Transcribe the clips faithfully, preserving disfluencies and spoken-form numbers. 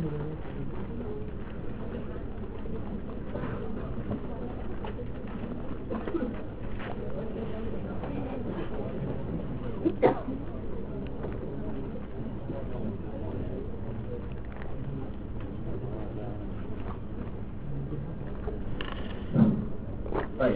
طيب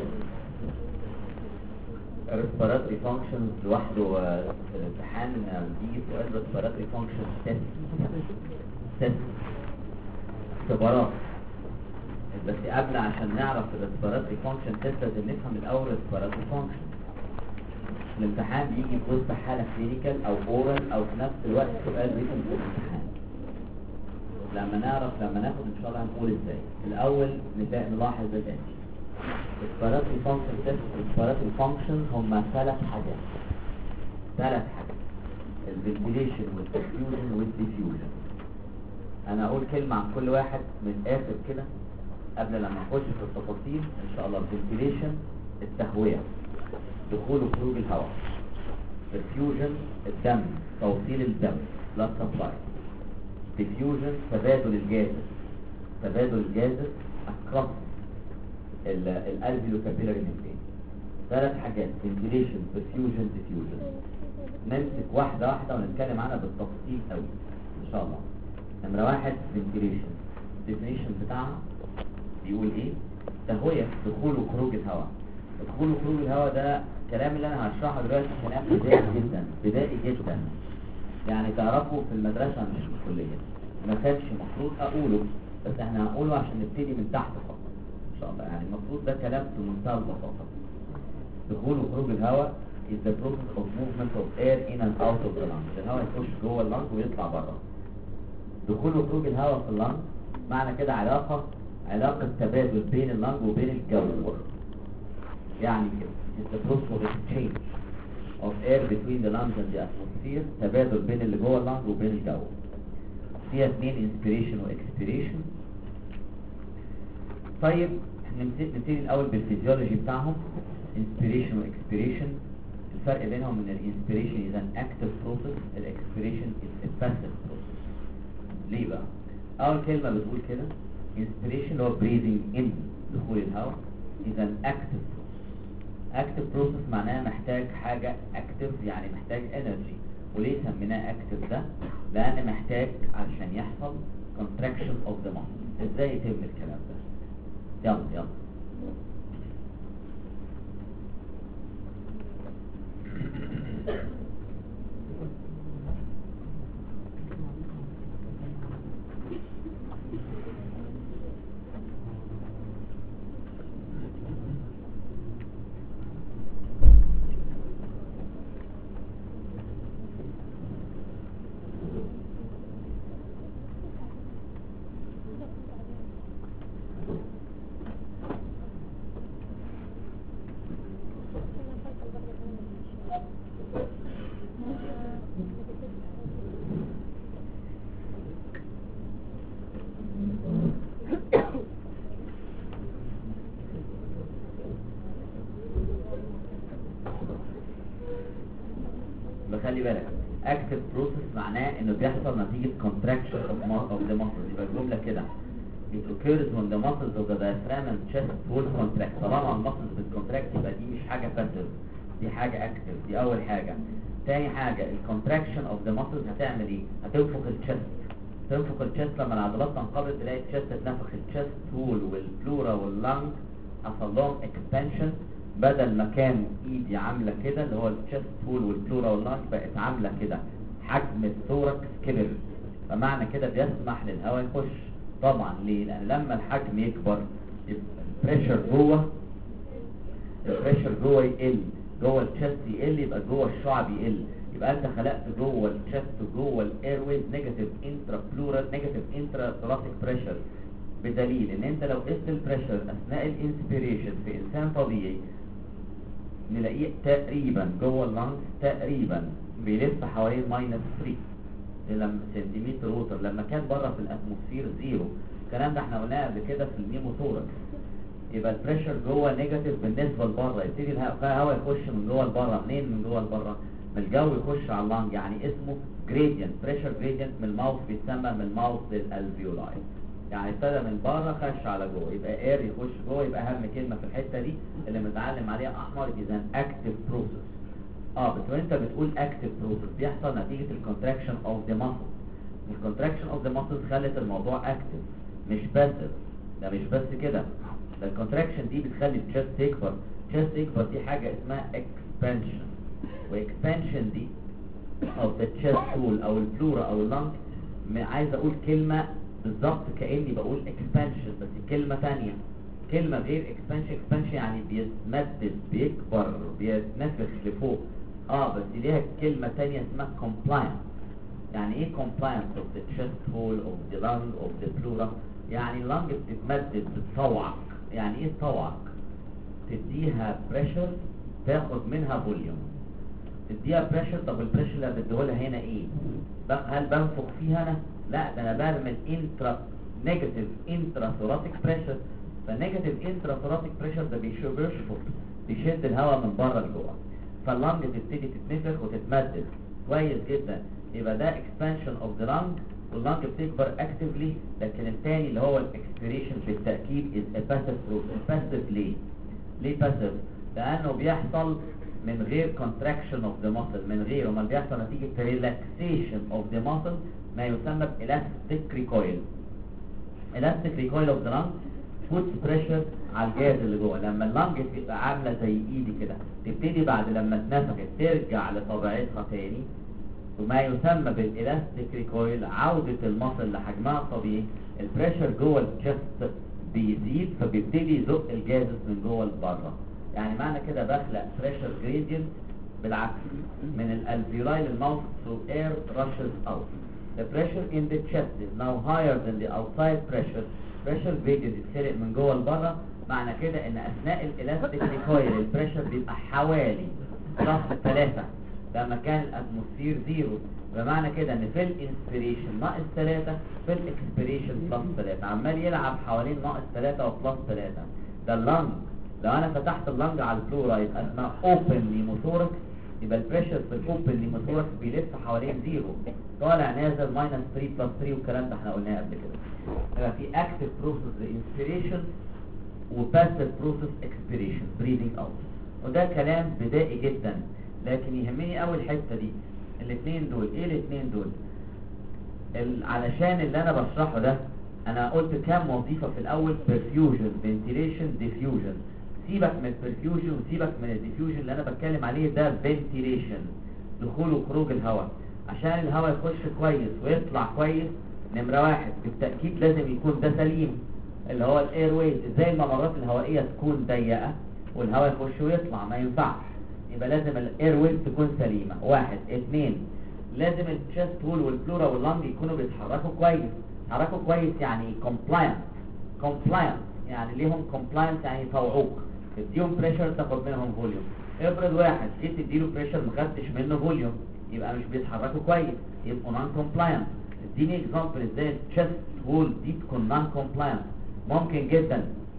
respiratory functions لوحده في الامتحان بيجي سؤال respiratory functions test test اختبارات. بس قبل عشان نعرف respiratory function test لازم نفهم الاول respiratory function. الامتحان بيجي في وسط حالة clinical او oral او في نفس الوقت سؤال written في الامتحان. لما نعرف لما ناخد ان شاء الله هنقول ازاي. الاول نبدأ نلاحظ الاتي. respiratory function test respiratory function هم ثلاث حاجات ثلاث حاجات الفنتيليشن والperfusion والديفيوجن. انا اقول كلمة عن كل واحد من الاخر كده قبل لما نخش في التفاصيل ان شاء الله. الفنتيليشن التهوية، دخول وخروج الهواء. perfusion الدم، توصيل الدم blood supply. diffusion تبادل الجازز تبادل الجازز across الالفيولو كابيلاري ميمبرين. ثلاث حاجات ventilation perfusion diffusion. نمسك واحدة واحدة ونتكلم عنها بالتفصيل قوي ان شاء الله. نمرة واحد ventilation. definition بتاعها بيقول ايه؟ تهوية، دخول وخروج الهواء. دخول وخروج الهواء ده الكلام اللي انا هشرحه دلوقتي كلام بدائي جدا بدائي جدا يعني تعرفوا في المدرسة مش في الكلية. ما كانش المفروض اقوله بس احنا هنقوله عشان نبتدي من تحت خالص ان شاء الله. يعني المفروض ده كلام في منتهى البساطة. دخول وخروج الهواء is the process of movement of air in and out of the lungs. الهواء يخش جوه اللنج ويطلع بره. دخول وخروج الهواء في اللنج معنى كده علاقة علاقة تبادل بين اللنج وبين الجو. يعني كده is the process of exchange of air between the lungs and the atmosphere. تبادل بين اللي جوه اللنج وبين الجو. فيها اثنين inspiration و expiration. طيب نبتدي الاول بالفيزيولوجي بتاعهم. inspiration و expiration. الفرق بينهم ان الانسبيريشن is an active process, الاكسبيريشن is a passive process. ليه بقى؟ اول كلمة بتقول كده inspiration اللي هو breathing in دخول الهواء is an active process. active process معناها محتاج حاجة active يعني محتاج energy. وليه سميناه active ده؟ لان محتاج عشان يحصل contraction of the muscle. ازاي يتم الكلام ده؟ يلا يلا خلي بالك active process معناه انه بيحصل نتيجة contraction of, of the muscles. يبقى الجملة كده it occurs when the muscles of the diaphragm and chest will contract. طالما المسلز بتcontract يبقى دي مش حاجة passive، دي حاجة active. دي اول حاجة. تاني حاجة الcontraction of the muscles هتعمل ايه؟ هتنفخ الchest. تنفخ الchest لما العضلات تنقبض تلاقي الchest اتنفخ. الchest wall والبلورا واللنج حصل لهم expansion. بدل ما كان ايدي عامله كده اللي هو الشست وول والبلورا واللانج بقت عامله كده. حجم الثوركس كبر فمعنى كده بيسمح للهواء يخش. طبعا ليه؟ لان لما الحجم يكبر البريشر جوه البريشر جوه يقل، جوه الشست يقل، يبقى جوه الشعب يقل. يبقى انت خلقت جوه الشست جوه الايرويز نيجاتيف انترا بلورال نيجاتيف انترا ثوراسيك بريشر. بدليل ان انت لو قست البريشر اثناء الانسبيريشن في انسان طبيعي نلاقيه تقريبا جوه اللانج تقريبا بيلف حوالين ماينس ثلاثة لما سنتيمتر ووتر، لما كان بره في الاتموسفير زيرو. الكلام ده احنا قلناه قبل كده في النيموثوركس. يبقى البريشر جوه نيجاتيف بالنسبه لبره، يبتدي الهواء يخش من جوه لبره. منين من جوه لبره؟ من الجو يخش على اللنج، يعني اسمه جريدينت، بريشر جريدينت من الماوث بيتسمى من الماوث للالفيولاي، يعني ابتدى من بره خش على جوه، يبقى اير يخش جوه. يبقى اهم كلمه في الحته دي اللي متعلم عليها احمر is an active process. اه بس وانت بتقول active process بيحصل نتيجه الكونتراكشن اوف ذا muscle. الكونتراكشن اوف ذا muscle خلت الموضوع اكتف مش باسف. ده مش بس كده، ده الكونتراكشن دي بتخلي الشيست تكبر. الشيست يكبر دي حاجه اسمها expansion، واكسبانشن دي of the chest wall او البلورا او اللنج. عايز اقول كلمه بالظبط كاني بقول expansion بس كلمه ثانيه، كلمه غير expansion. expansion يعني بيتمدد بيكبر بيتنفخ لفوق، اه بس ليها كلمه ثانيه اسمها compliance. يعني ايه compliance of the chest wall of the lung of the pleura؟ يعني اللنج بتتمدد بتطوعك. يعني ايه تطوعك؟ تديها بريشر تاخد منها فوليوم. تديها بريشر، طب البريشر اللي بديهولها هنا ايه؟ هل بنفخ فيها انا؟ لا، ده انا بعمل انترا نيجاتيف انترا ثوراتيك بريشر. فالنيجاتيف انترا ثوراتيك بريشر ده بيشفط بيشد الهواء من بره لجوه، فاللنج تبتدي تتنفخ وتتمدد كويس جدا. يبقى ده expansion of the lung واللنج بتكبر actively. لكن الثاني اللي هو الاكسبيريشن بالتاكيد is a passive process. passive ليه؟ ليه passive؟ لانه بيحصل من غير contraction of the muscle، من غير وما بيحصل نتيجه relaxation of the muscle ما يسمى elastic recoil. elastic recoil of the lung puts pressure على الجهاز اللي جوه. لما اللنج تبقى عامله زي ايدي كده تبتدي بعد لما اتنفخت ترجع لطبيعتها تاني، وما يسمى بالالاستيك ريكويل عودة المصل لحجمها الطبيعي. البريشر جوه الشست بيزيد فبيبتدي يزق الجازس من جوه لبره. يعني معنى كده بخلق بريشر جريدينت بالعكس من الالفيولاي للماوث through air rushes out. The pressure in the chest is now higher than the outside pressure. pressure gradient يتخلق من جوه لبره. معنى كده ان اثناء الالاستيك ريكويل البريشر بيبقى حوالي بلس ثلاثة لما كان الاتموسفير زيرو. بمعنى كده ان في الانسبيريشن ناقص ثلاثة، في الاكسبيريشن بلس ثلاثة، عمال يلعب حوالين ناقص ثلاثة وبلس ثلاثة. ده اللنج. لو انا فتحت اللنج على البلورا يبقى اسمها اوبن نيموثوركس، يبقى البريشر في الاوبن نيموثوركس بيلف حوالين زيرو، طالع نازل ماينس ثلاثة بلس ثلاثة، والكلام ده احنا قلناه قبل كده. يبقى في اكتف بروسيس للانسبيريشن وباسيف بروسيس اكسبيريشن بريذنج اوت، وده كلام بدائي جدا. لكن يهمني اول حته دي الاثنين دول. ايه الاثنين دول؟ علشان اللي انا بشرحه ده انا قلت كام وظيفه في الاول: perfusion ventilation diffusion. سيبك من البرفيوجن وسيبك من الديفيوجن، اللي انا بتكلم عليه ده ventilation، دخول وخروج الهواء. عشان الهواء يخش كويس ويطلع كويس نمره واحد بالتاكيد لازم يكون ده سليم، اللي هو الاير ويز. ازاي الممرات الهوائيه تكون ضيقه والهواء يخش ويطلع؟ ما ينفعش. يبقى لازم الاير ويز تكون سليمه. واحد. اثنين، لازم الشيست وول والبلورا واللنج يكونوا بيتحركوا كويس. يتحركوا كويس يعني كومبلاينت. كومبلاينت يعني ليهم كومبلاينت يعني يطوعوك، تديهم بريشر تاخد منهم فوليوم. افرض واحد جيت تديله بريشر ما خدتش منه فوليوم يبقى مش بيتحركوا كويس، يبقوا نون كومبلاينت. اديني اكزامبل ازاي الشيست وول دي تكون نون كومبلاينت. ممكن جدا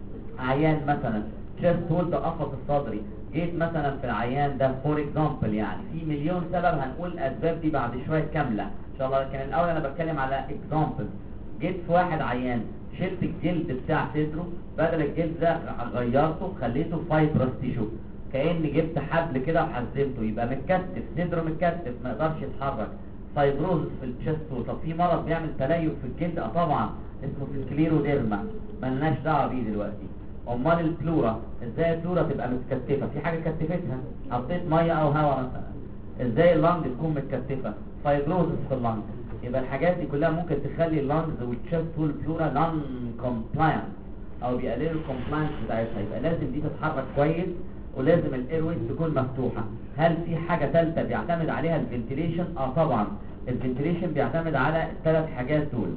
عيان مثلا شيست وول ده قفص الصدري، جيت مثلا في العيان ده فور اكزامبل، يعني في مليون سبب هنقول الاسباب دي بعد شويه كامله ان شاء الله، لكن الاول انا بتكلم على اكزامبل. جيت في واحد عيان شلت الجلد بتاع صدره، بدل الجلد ده غيرته خليته فايبرس تيشو، كأني جبت حبل كده وحزمته، يبقى متكتف، صدره متكتف ما يقدرش يتحرك. فايبروزس في الشيست. طب في مرض بيعمل تليف في الجلد؟ اه طبعا اسمه سكليروديرما، مالناش دعوه بيه دلوقتي. امال البلورا ازاي البلورا تبقى متكتفه؟ في حاجه كتفتها، حطيت ميه او هواء مثلا. ازاي اللنج تكون متكتفه؟ فايبروزس في اللنج. يبقى الحاجات دي كلها ممكن تخلي اللنجز والتشست والبلورا نون كومبلاينت او بيقللوا الكومبلاينس بتاعتها. يبقى لازم دي تتحرك كويس ولازم الايرويز تكون مفتوحه. هل في حاجه ثالثه بيعتمد عليها الفنتيليشن؟ اه طبعا الفنتيليشن بيعتمد على الثلاث حاجات دول.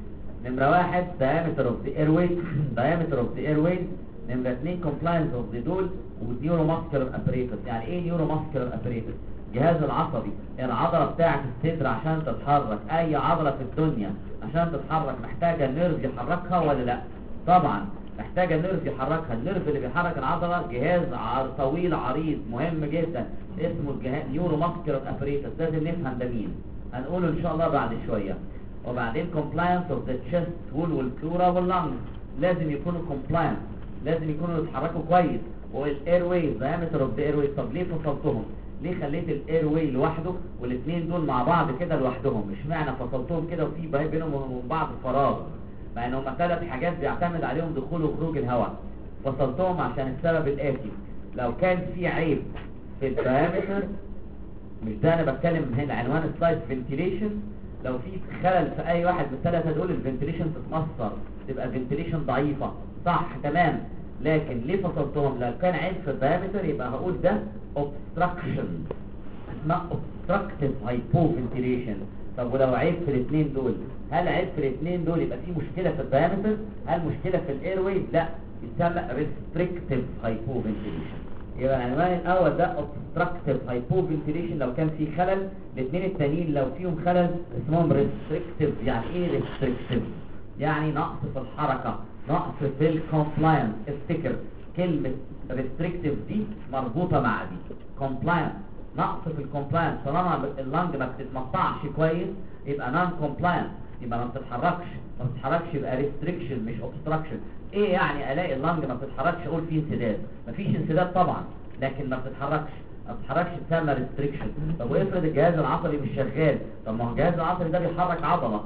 نمره واحد diameter of the airway diameter of the airway. نمره اثنين compliance of the دول والنيوروماسكولار apparatus. يعني ايه نيوروماسكولار apparatus؟ الجهاز العصبي، العضله بتاعه الصدر عشان تتحرك. اي عضله في الدنيا عشان تتحرك محتاجه نيرف يحركها ولا لا؟ طبعا. محتاجه النيرف يحركها. النيرف اللي بيحرك العضله جهاز ع- طويل عريض مهم جدا اسمه الجهاز نيورو ماسكولار ابريتس، لازم نفهم ده مين، هنقوله ان شاء الله بعد شويه. وبعدين compliance of the chest wall والبلورا واللنج لازم يكونوا compliant، لازم يكونوا يتحركوا كويس. والاير واي diameter of the air way، طب ليه فصلتهم؟ ليه خليت الاير واي لوحده والاثنين دول مع بعض كده لوحدهم؟ مش معنى فصلتهم كده وفي بقى بينهم وبين بعض فراغ، مع ان هم ثلاث حاجات بيعتمد عليهم دخول وخروج الهواء. فصلتهم عشان السبب الاتي: لو كان في عيب في الدايمتر، مش ده انا بتكلم هنا عنوان السلايد فنتيليشن، لو في خلل في اي واحد من الثلاثه دول الفنتيليشن تتاثر، تبقى فنتيليشن ضعيفه، صح تمام. لكن ليه فصلتهم؟ لو كان عيب في الدايمتر يبقى هقول ده obstruction، اسمها obstructive hypoventilation. طب ولو عيب في الاثنين دول، هل عيب في الاثنين دول يبقى في مشكله في الدايمتر؟ هل مشكله في الاير واي؟ لا، يسمى restrictive hypoventilation. يبقى العنوان الاول ده obstructive hypoventilation لو كان في خلل، الاثنين التانيين لو فيهم خلل اسمهم restrictive. يعني ايه restrictive؟ يعني نقص في الحركه، نقص في الكومبلاينس. افتكر كلمه restrictive دي مربوطه مع دي. compliance نقص في الكومبلاينس، طالما اللنج ما بتتمطعش كويس يبقى نون كومبلاينس، يبقى ما بتتحركش، ما بتتحركش يبقى ريستريكشن مش اوبستراكشن. ايه يعني الاقي اللنج ما بتتحركش اقول فيه انسداد؟ مفيش انسداد طبعا، لكن ما بتتحركش، ما بتتحركش تسمى ريستريكشن. طب وافرض الجهاز العصبي مش شغال؟ طب ما هو الجهاز العصبي ده بيحرك عضله،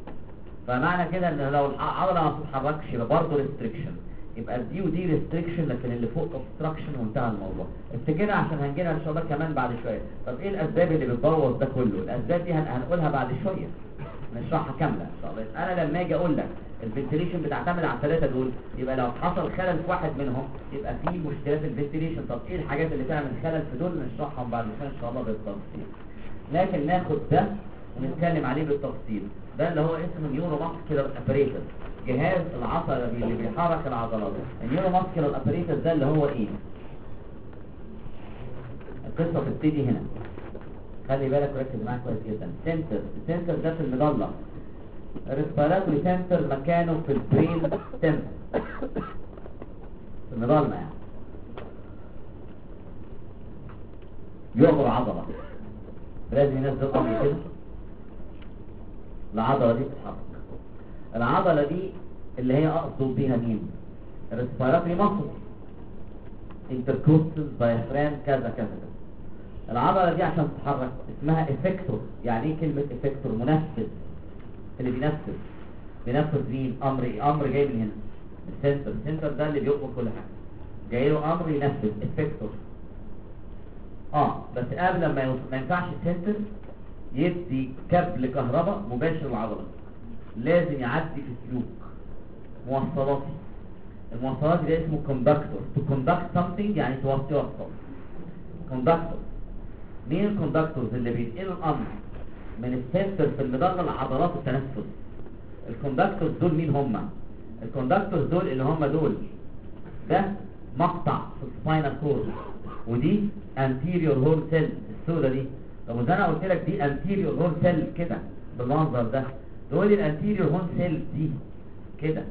فمعنى كده ان لو العضله ما بتتحركش يبقى برضه ريستريكشن. يبقى دي ودي ريستريكشن، لكن اللي فوق اوبستراكشن وانتهى الموضوع. افتكرها عشان هنجيلها ان شاء الله كمان بعد شويه. طب ايه الاسباب اللي بتبوظ ده كله؟ الاسباب دي هن- هنقولها بعد شويه، نشرحها كامله ان شاء الله. انا لما اجي اقول لك الفنتيليشن بتعتمد على الثلاثه دول، يبقى لو حصل خلل في واحد منهم يبقى في مشكله في الفنتيليشن. طب ايه الحاجات اللي تعمل خلل في دول؟ نشرحهم بعد شويه ان شاء الله بالتفصيل. لكن ناخد ده ونتكلم عليه بالتفصيل. ده اللي هو اسمه نيورو ماسكولار ابريتس، جهاز العصبي اللي بيحرك العضلات. النيورو ماسكولار ابريتس ده اللي هو ايه؟ القصه بتبتدي هنا، خلي بالك وركز معايا كويس جدا. سنتر، السنتر ده في المظله، الريسبيراتوري سنتر مكانه في البرين ستيم، في المظله يعني. يعبر عضله، لازم ينزل امر كده، العضله دي بتتحرك. العضله دي اللي هي اقصد بيها مين؟ الريسبيراتوري ماسل، انتركوستال دايفرام كذا كذا كذا. العضله دي عشان تتحرك اسمها افكتور. يعني ايه كلمه افكتور؟ منفذ، اللي بينفذ. بينفذ مين؟ امر ايه؟ امر جاي من هنا السنتر. السنتر ده اللي بيؤمر كل حاجه، جاي له امر ينفذ، افكتور. اه بس قبل ما يوصل ما ينفعش السنتر يدي كابل كهرباء مباشر للعضله، لازم يعدي في سلوك موصلاتي. الموصلات دي اسمه كوندكتور. تو كوندكت سمثينج يعني توصل. كوندكتور. مين الكوندكتورز اللي بينقلوا الامر من السنتر في المظله لعضلات التنفس؟ الكوندكتورز دول مين هم؟ الكوندكتورز دول اللي هم دول، ده مقطع في السباينال كورد، ودي anterior horn cell السودة دي. طب وزي انا قلت لك دي anterior horn cell كده بالمنظر ده، دول الانتيريور هون سيل دي كده.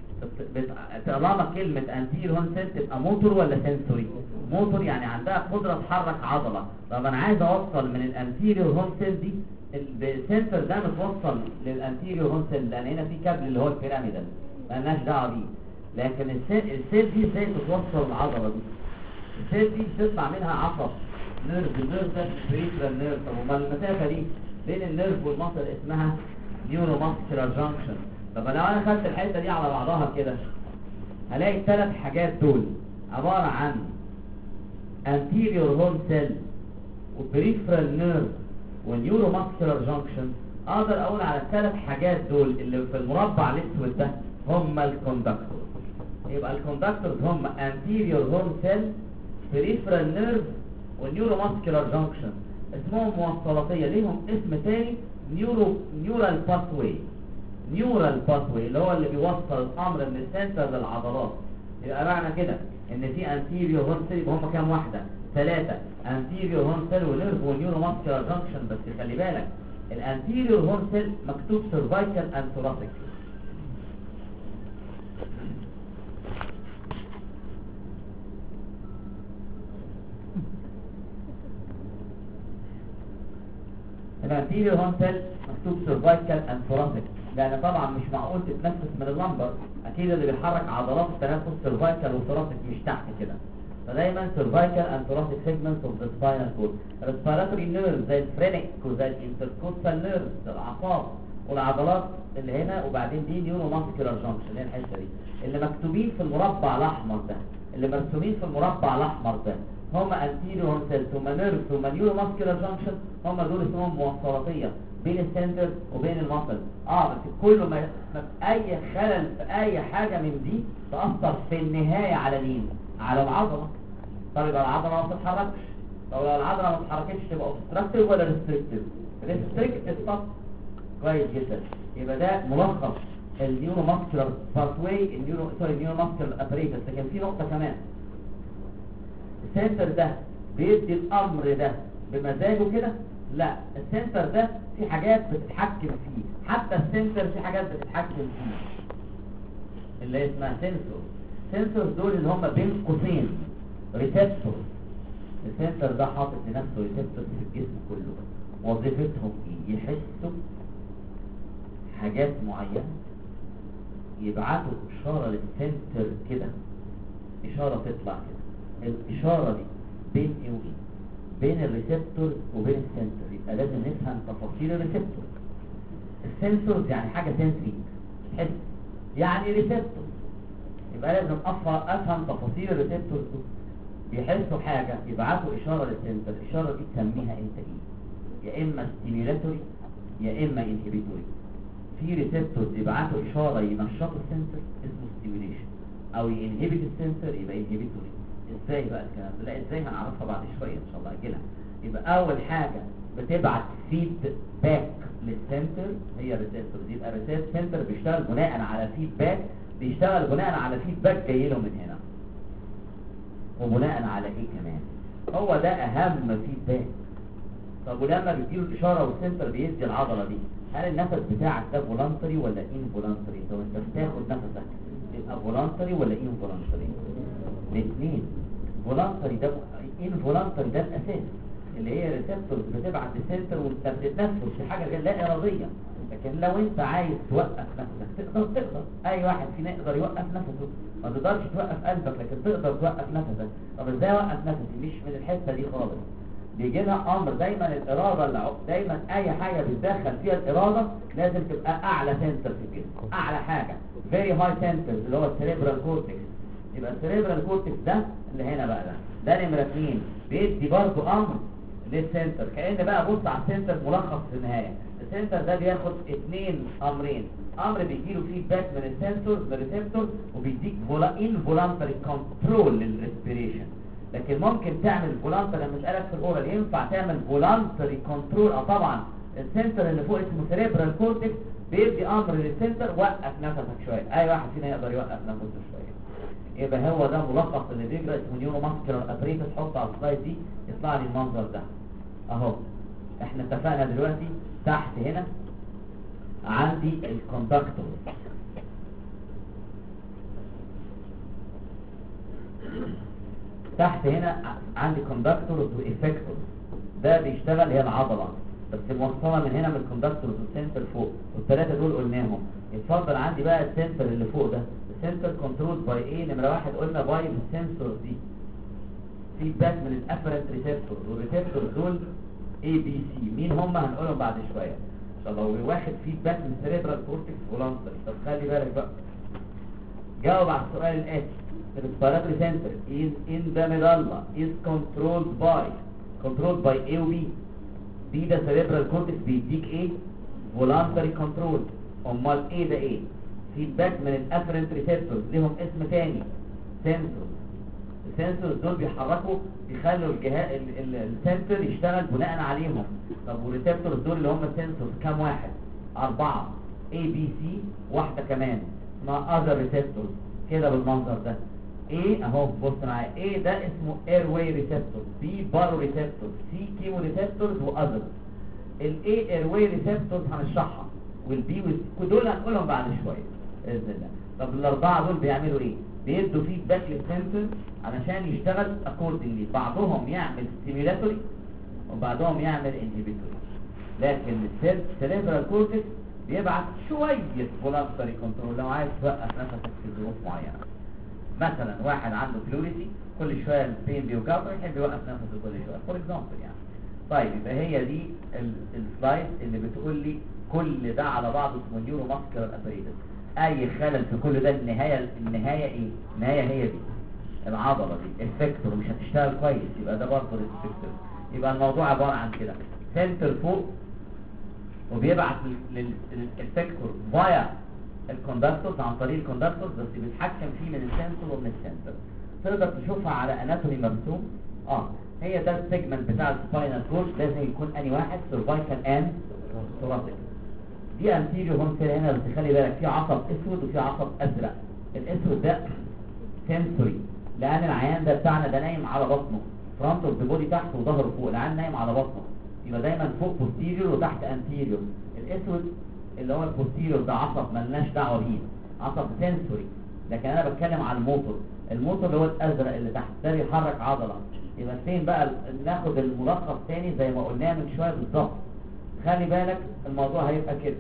طالما كلمة anterior horn cell تبقى موتور ولا سنسوري؟ موتور، يعني عندها قدرة تحرك عضلة. طب انا عايز اوصل من الانتيريور هون سيل دي، السنسور ده متوصل للانتيريور هون سيل، لان هنا في كابل اللي هو البيراميدال مالناش دعوه بيه. لكن السيل دي ازاي بتوصل العضلة دي؟ السيل دي بتطلع منها عصب نيرف، النيرف ده بريفرال نيرف. طب امال المسافة دي بين النيرف والمصل اسمها نيورو ماسكولار جانكشن. طب لو انا خدت الحته دي على بعضها كده هلاقي الثلاث حاجات دول عباره عن anterior horn cell وبريفرال نيرف ونيورو ماسكولار جانكشن. اقدر اقول على الثلاث حاجات دول اللي في المربع الاسود ده هم الكوندكتور. يبقى الكوندكتورز هم anterior horn cell بريفرال نيرف ونيورو ماسكولار جانكشن. اسمهم موصلاتيه، ليهم اسم تاني نيورو نيورال باثوي. نيورال باثوي اللي هو اللي بيوصل الامر من السنتر للعضلات. يبقى معنى كده ان في anterior horn cell يبقى هم كام واحده؟ ثلاثه، anterior horn cell ونيرف ونيورو ماسكولار جانكشن. بس خلي بالك الانتيريور هورن سيل مكتوب سيرفايكال اند ثوراسيك. يبقى anterior horn cell مكتوب cervical and thoracic، لان طبعا مش معقول تتنفس من اللمبر، اكيد اللي بيحرك عضلات التنفس cervical وثوراسيك مش تحت كده، فدايما cervical and thoracic segments of the spinal cord. respiratory nerves زي الفرينك وزي الانتركوستال nerves الاعصاب والعضلات اللي هنا، وبعدين دي نيورو ماسكولار جانكشن اللي هي الحته دي اللي مكتوبين في المربع الاحمر ده، اللي مرسومين في المربع الاحمر ده هم anterior horn cell ثم nerve ثم نيورو ماسكولار جانكشن، هم دول اسمهم موصلاتيه بين السنتر وبين المصل. اه بس كل ما اي خلل في اي حاجه من دي تاثر في النهايه على مين؟ على العضله. طب يبقى العضله ما بتتحركش، طب لو العضله ما اتحركتش تبقى اوبستراكتيف ولا ريستريكتيف؟ ريستريكتيف. طب كويس جدا. يبقى ده ملخص النيورو ماسكولار باثواي، النيورو سوري النيورو ماسكولار ابريتس. لكن في نقطه كمان، السنتر ده بيدي الامر ده بمزاجه كده؟ لا، السنتر ده في حاجات بتتحكم فيه، حتى السنتر في حاجات بتتحكم فيه اللي اسمها سنسور. سنسور دول اللي هم بين قوسين ريسبتور. السنتر ده حاطط لنفسه ريسبتور في الجسم كله، وظيفتهم ايه؟ يحسوا حاجات معينه، يبعتوا اشاره للسنتر كده، اشاره تطلع كده. الاشاره دي بين ايه وايه؟ بين الريسبتور وبين السنسور. يبقى لازم نفهم تفاصيل الريسبتور. السنسورز يعني حاجه سنسري تحس، يعني ريسبتور، يبقى لازم افهم تفاصيل الريسبتور دول. بيحسوا حاجه يبعتوا اشاره للسنسور، الاشاره دي تسميها انت ايه؟ يا اما ستيميولاتوري يا اما انهبيتوري. في ريسبتورز يبعتوا اشاره ينشطوا السنسور اسمه ستيميوليشن، او ينهبت السنسور يبقى انهبيتوري. ازاي بقى الكلام ده؟ لا ازاي هنعرفها بعد شويه ان شاء الله اجلها. يبقى اول حاجه بتبعت فيد باك للسنتر هي الريسبتورز. يبقى الريسبتور بيشتغل بناء على فيد باك، بيشتغل بناء على فيد باك جاي له من هنا، وبناء على ايه كمان؟ هو ده اهم فيد باك. طب ولما بيديله الاشاره والسنتر بيدي العضله دي، هل النفس بتاعك ده فولانتري ولا ان فولانتري؟ لو انت بتاخد نفسك يبقى فولانتري ولا ان فولانتري؟ الاثنين. فولانتري ده ان فولانتري ده الاساس، اللي هي ريسبتورز بتبعت للسنتر وانت بتتنفس في حاجه غير لا اراديه. لكن لو انت عايز توقف نفسك تقدر تقدر اي واحد فينا يقدر يوقف نفسه. ما تقدرش توقف قلبك لكن تقدر توقف نفسك. طب ازاي اوقف نفسي؟ مش من الحته دي خالص. بيجي لنا امر دايما الاراده اللي دايما اي حاجه بتدخل فيها الاراده لازم تبقى اعلى سنتر في الجسم، اعلى حاجه فيري هاي سنتر اللي هو السيريبرال كورتكس. يبقى السيريبرال كورتكس ده اللي هنا بقى ده ده نمره اثنين، بيدي برضه امر للسنتر. كأن بقى بص على السنتر ملخص في النهايه. السنتر ده بياخد اثنين امرين، امر بيديله فيدباك من السنسور للريسبتور، وبيديك فولا ان فولانتري كنترول للريسبيريشن. لكن ممكن تعمل فولانتري، لما اسالك في الاورال ينفع تعمل فولانتري كنترول؟ اه طبعا. السنتر اللي فوق اسمه سيريبرال كورتكس بيدي امر للسنتر وقف نفسك شويه. اي واحد فينا يقدر يوقف نفسه شويه. يبقى هو ده ملخص اللي بيجرى اسمه نيورو ماسكولار ابريتس. حط على السلايد دي يطلع لي المنظر ده اهو. احنا اتفقنا دلوقتي تحت هنا عندي الكوندكتور، تحت هنا عندي كوندكتورز وإفكتورز. ده بيشتغل هي العضلة بس موصلة من هنا من الكوندكتورز والسنتر فوق، والثلاثة دول قلناهم. اتفضل عندي بقى السنتر اللي فوق ده، السنتر كنترول باي ايه؟ نمرة واحد قلنا باي السنسورز دي، فيدباك من الافرنت ريسبتورز، والريسبتورز دول اي بي سي. مين هم؟ هنقولهم بعد شوية ان شاء الله. واحد فيدباك من سيريبرال كورتكس فولانتري. طب خلي بالك بقى، جاوب على السؤال الاتي. The respiratory center is in the medulla is controlled by controlled by A و B. B ده cerebral cortex بيديك ايه؟ voluntary control. امال ايه ده ايه؟ feedback من الافرنت receptors ليهم اسم تاني sensors. السنسورز دول بيحركوا بيخلوا الجهاز السنسور يشتغل بناء عليهم. طب والريسبتورز دول اللي هم السنسورز كام واحد؟ أربعة. A B C واحدة كمان اسمها other receptors كده بالمنظر ده. A اهو بص معايا، A ده اسمه airway receptor، B baro receptor، C chemo receptors وothers. ال A airway receptors هنشرحها، وال B دول هنقولهم بعد شوية بإذن الله. طب الأربعة دول بيعملوا إيه؟ بيدوا فيدباك للسنسور علشان يشتغل accordingly. بعضهم يعمل stimulatory وبعضهم يعمل inhibitory. لكن السيريبرال كورتكس بيبعت شويه فولانتري كنترول لو عايز توقف نفسك في ظروف معينه. مثلا واحد عنده فلوريتي كل شويه البين بيوجعه يحب يوقف نفسه كل شويه فور اكزامبل يعني. طيب يبقى هي دي السلايد اللي بتقول لي كل ده على بعضه اسمه نيورو ماسكولار ابريتس. اي خلل في كل ده النهايه النهايه ايه؟ النهايه هي دي العضله دي الفيكتور مش هتشتغل كويس يبقى ده برضه الفيكتور. يبقى الموضوع عباره عن كده سنتر فوق وبيبعت للفيكتور فايا الكوندكتورز عن طريق الكوندكتورز بس بيتحكم فيه من السنسور ومن السنتر. تقدر تشوفها على اناتومي مرسوم. اه هي ده السيجمنت بتاع السباينال كورد لازم يكون اني واحد سيرفايكال اند ثوراسيك. دي انتيريور هون كده هنا بس خلي بالك في عصب اسود وفي عصب ازرق. الاسود ده سنسوري لان العيان ده بتاعنا ده نايم على بطنه فرونت اوف ذا بودي تحت وظهره فوق. العيان نايم على بطنه يبقى دايما فوق بوستيريور وتحت انتيريور. الاسود اللي هو البوستيريور ده عصب ملناش دعوه بيه عصب سنسوري. لكن انا بتكلم على الموتور. الموتور اللي هو الازرق اللي تحت ده بيحرك عضله. يبقى فين بقى ناخد الملخص تاني زي ما قلناه من شويه بالظبط. خلي بالك الموضوع هيبقى كده.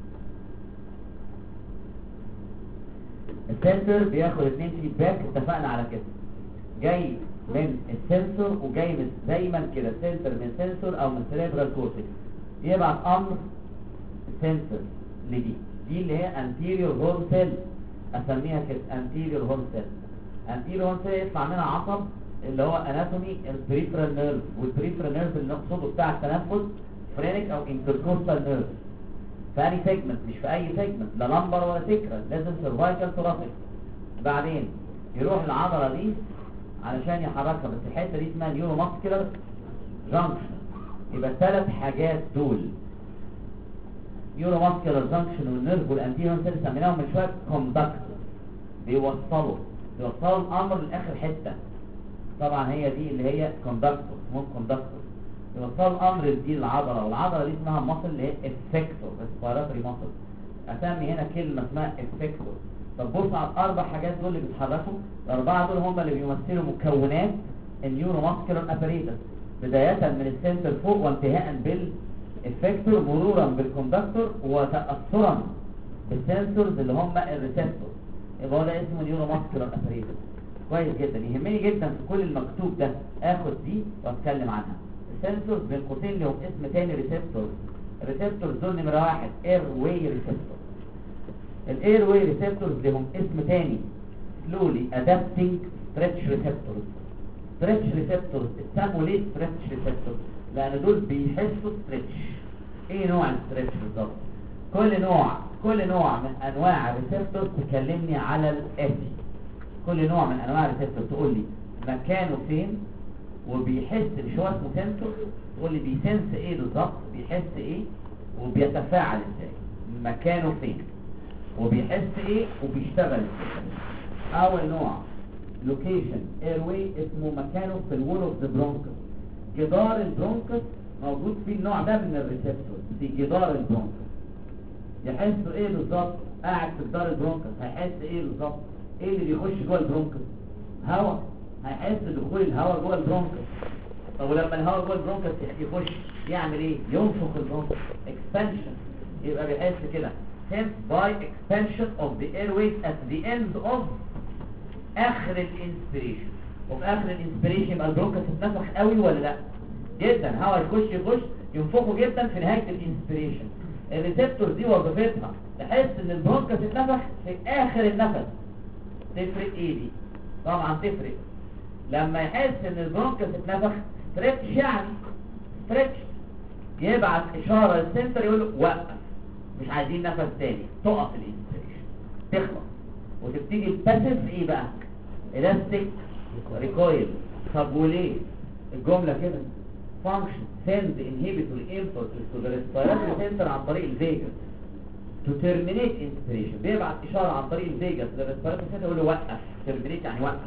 السنسور بياخد اتنين فيدباك اتفقنا على كده جاي من السنسور وجاي من دايما كده سنسور من سنسور او من سيريبرال كورتكس يبعت امر سنسور لدي دي اللي هي anterior horn cell اسميها كده anterior horn cell. anterior horn cell يطلع منها عصب اللي هو اناتومي البريفرال نيرف والبريفرال نيرف اللي نقصده بتاع التنفس فرينك او انتركوستال نيرف. في اي سيجمنت مش في اي سيجمنت لا لمبر ولا سكرة لازم سيرفايكال ثوراسيك. بعدين يروح العضله دي علشان يحركها بس الحته دي اسمها نيورو ماسكولار جانكشن. يبقى الثلاث حاجات دول نيورو ماسكولار جانكشن والنيرف والانتيريور سيل سميناهم من شويه كوندكتور بيوصلوا بيوصلوا الامر لاخر حته. طبعا هي دي اللي هي كوندكتور اسمهم كوندكتور يوصلوا الامر دي العضله والعضله دي اسمها ماسل اللي هي افكتور ريسبيراتوري ماسل. اسمي هنا كلمه اسمها افكتور. طب بص على الاربع حاجات دول اللي بيتحركوا. الاربعه دول هم اللي بيمثلوا مكونات النيورو ماسكولار اباريتس بدايه من السنتر فوق وانتهاء بالافكتور مرورا بالكوندكتور وتاثرا بالسنسورز اللي هم الريسبتور. يبقى هو ده اسمه نيورو ماسكولار اباريتس. كويس جدا يهمني جدا في كل المكتوب ده اخد دي واتكلم عنها. السنسورز بين قوسين لهم اسم تاني ريسبتورز. الريسبتورز دول نمره واحد اير واي ريسبتور. الاير واي ريسبتورز لهم اسم تاني slowly adapting stretch receptors. stretch receptors اتسموا ليه stretch receptors؟ لان دول بيحسوا stretch. ايه نوع الستريتش بالظبط؟ كل نوع كل نوع من انواع الريسبتورز تكلمني على الاتي. كل نوع من انواع الريسبتورز تقول لي مكانه فين وبيحس مش هو اسمه سنسور. تقول لي بيسنس ايه بالظبط بيحس ايه وبيتفاعل ازاي مكانه فين وبيحس ايه وبيشتغل ازاي. اول نوع لوكيشن ايرواي اسمه مكانه في الوول اوف ذا برونكس. جدار البرونكس موجود فيه النوع ده من الريسبتور في جدار البرونكس. يحس ايه بالظبط قاعد في جدار البرونكس هيحس ايه بالظبط؟ ايه اللي بيخش جوه البرونكس؟ هواء. هيحس دخول الهواء جوه البرونكس. طب ولما الهواء جوه البرونكس يخش يعمل ايه؟ ينفخ البرونكس اكسبانشن. يبقى بيحس كده sense by expansion of the airways at the end of اخر الانسبريشن. وفي اخر الانسبريشن يبقى البرونكس اتنفخ قوي ولا لا؟ جدا. هواء يخش يخش ينفخه جدا في نهايه الانسبريشن. الريسبتور دي وظيفتها تحس ان البرونكس اتنفخ في اخر النفس. تفرق ايه دي؟ طبعا تفرق. لما يحس ان البرونكس اتنفخ ستريتش يعني ستريتش يبعت اشاره للسنتر يقول له وقف مش عايزين نفس تاني تقف الانسبريشن تخلص وتبتدي الباسيف ايه بقى؟ الاستيك ريكويل. طب وليه الجمله كده؟ فانكشن سند انهبيتور امبولس تو ذا ريسبيراتوري سنتر عن طريق الفيجاس تو ترمينيت انسبريشن. بيبعت اشاره عن طريق الفيجاس للريسبيراتوري سنتر يقول له وقف. ترمينيت يعني وقف.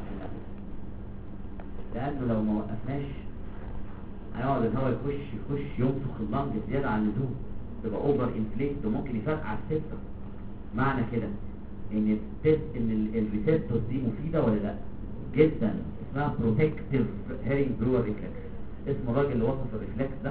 لانه لو ما وقفناش هيقعد الهواء يخش يخش ينفخ اللنج زياده عن اللزوم تبقى اوفر انفليكت وممكن يفرقع السيستم. معنى كده ان التست ان الريسبتورز دي مفيده ولا لا؟ جدا. اسمها بروتكتيف هيرنج برور ريفلكس. اسم الراجل اللي وصف الريفلكس ده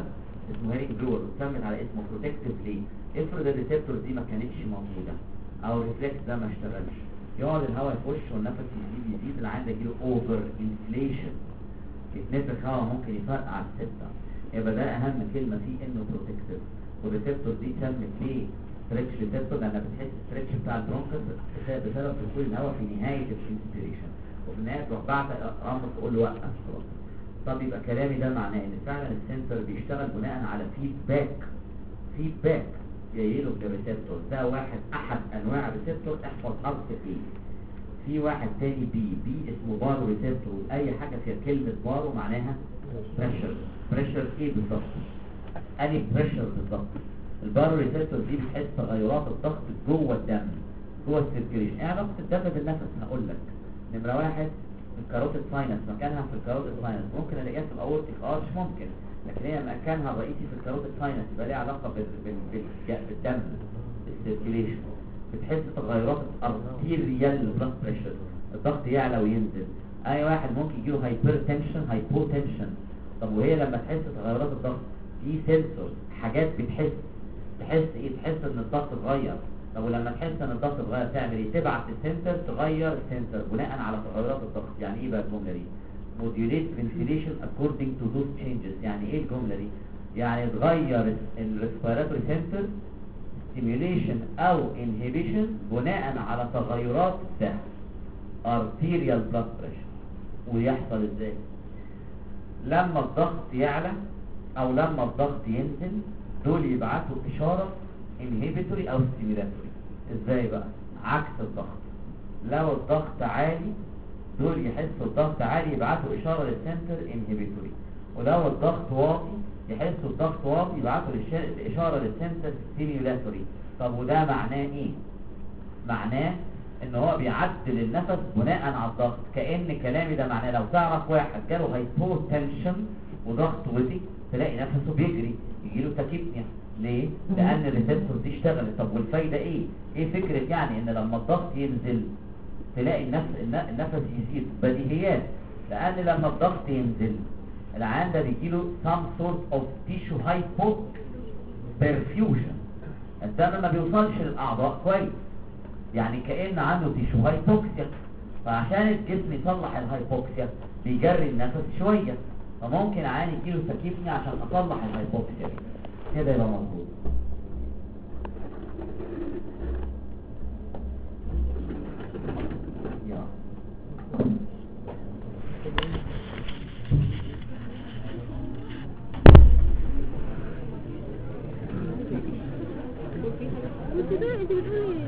اسمه هيرنج بلور، واتسمت على اسمه بروتكتيف ليه؟ افرض الريسبتور دي ما كانتش موجوده او الريفلكس ده ما اشتغلش، يقعد الهواء يخش والنفس يزيد يزيد العين ده يجيله اوفر انفليشن، يتنفخ هواء ممكن يفرقع السبتة. يبقى ده اهم كلمه فيه انه بروتكتيف. والريسبتور دي اتسمت ليه ستريتش ريسبتور؟ لانها بتحس الستريتش بتاع البرونكس بسبب دخول الهواء في نهايه الانسبيريشن، وفي النهايه تروح بعت امر تقول له وقف خلاص. طب يبقى كلامي ده معناه ان فعلا السنسور بيشتغل بناء على فيدباك فيدباك جاي له الريسبتور ده. واحد احد انواع الريسبتور، احفظ حرف ايه. في واحد تاني بي بي اسمه بارو ريسبتور، اي حاجه فيها كلمه بارو معناها بريشر. بريشر ايه بالظبط؟ اني بريشر بالظبط. البارو ريسبتور دي بتحس تغيرات الضغط جوه الدم، جوه السيركيليشن. ايه علاقه الدم بالنفس؟ هقول لك. نمره واحد الكاروتيد ساينس، مكانها في الكاروتيد ساينس. ممكن الاقيها في الاورتيك ارش ممكن، لكن هي مكانها الرئيسي في الكاروتيد ساينس، يبقى ليها علاقه بال... بال... بال... بالدم، بالسيركيليشن. بتحس تغيرات الارتيريال بلاد بريشر، الضغط يعلى وينزل. اي واحد ممكن يجيله هايبرتنشن هايبوتنشن. طب وهي لما تحس تغيرات الضغط دي سنسور، حاجات بتحس تحس ايه؟ تحس ان الضغط اتغير. طب ولما تحس ان الضغط اتغير تعمل ايه؟ تبعت السنسور تغير السنسور بناء على تغيرات الضغط. يعني ايه بقى الجمله دي؟ modulate ventilation according to those changes. يعني ايه الجمله دي؟ يعني تغير الريسبيراتوري سنسور stimulation او inhibition بناء على تغيرات ده arterial blood pressure. ويحصل ازاي؟ لما الضغط يعلى او لما الضغط ينزل دول يبعتوا اشاره inhibitory او stimulatory. ازاي بقى؟ عكس الضغط. لو الضغط عالي دول يحسوا الضغط عالي يبعتوا اشاره للسنتر inhibitory، ولو الضغط واطي يحسوا الضغط واطي يبعتوا الاشاره للسنتر stimulatory. طب وده معناه ايه؟ معناه ان هو بيعدل النفس بناء على الضغط. كأن كلامي ده معناه لو تعرف واحد جاله هايبوتنشن وضغط وطي تلاقي نفسه بيجري يجيله تاكيبنيا. ليه؟ لان الريسبتور دي اشتغلت. طب والفايده ايه؟ ايه فكره يعني ان لما الضغط ينزل تلاقي النفس النفس يزيد؟ بديهيات. لان لما الضغط ينزل العيان ده بيجيله some sort of tissue hypoperfusion، الدم ما بيوصلش للاعضاء كويس، يعني كأن عنده تيشو هايبوكسيا. فعشان الجسم يصلح الهايبوكسيا بيجري النفس شويه، فممكن عيان يجيله تكيفني عشان اصلح الهايبوكسيا دي. كده يبقى مظبوط. انت بتقولي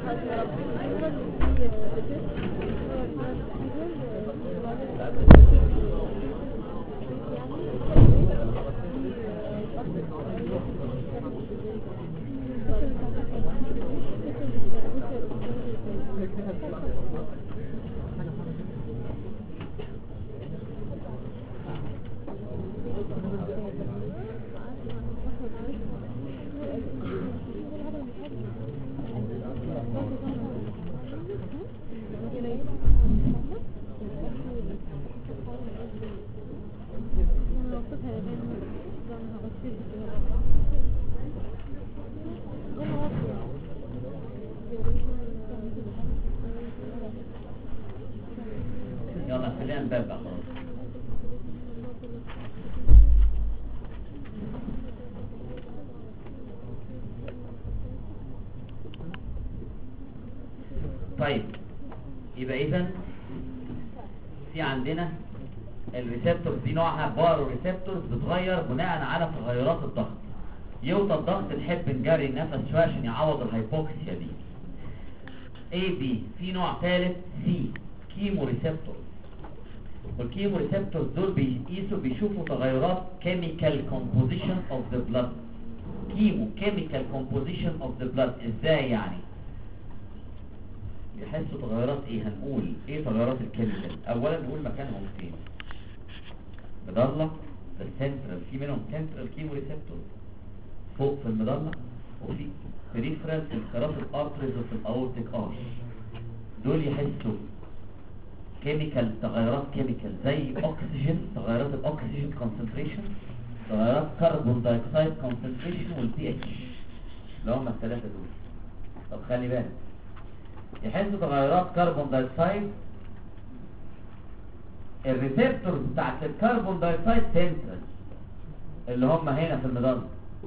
يلا خلينا نباب بقى خلاص. طيب يبقى اذا في عندنا الريسبتورز دي نوعها بارو ريسبتورز، بتغير بناء على تغيرات الضغط. يوطى الضغط نحب نجري النفس شويه عشان يعوض الهايبوكسيا دي. A B. في نوع ثالث C كيمو ريسبتورز. والكيمو ريسبتورز دول بيقيسوا بيشوفوا تغيرات كيميكال كومبوزيشن اوف ذا بلاد. كيمو كيميكال كومبوزيشن اوف ذا بلاد. ازاي يعني؟ بيحسوا تغيرات ايه؟ هنقول ايه تغيرات الكيميكال. اولا نقول مكانهم فين. مضلة في السنترال، في منهم سنترال كيمو ريسبتورز فوق في المضلة، وفي بريفرال في الكراسة الارتريز وفي الاورتيك ارش. دول يحسوا كيميكال تغيرات كيميكال زي اكسجين، تغيرات الاكسجين كونسنتريشن، تغيرات كربون دايوكسيد كونسنتريشن والبي اتش اللي هم الثلاثه دول. طب خلي بالك، يحسوا تغيرات كربون دايوكسيد. الريسبتورز بتاعت الكربون دايوكسيد سنترال اللي هم هنا في المضله.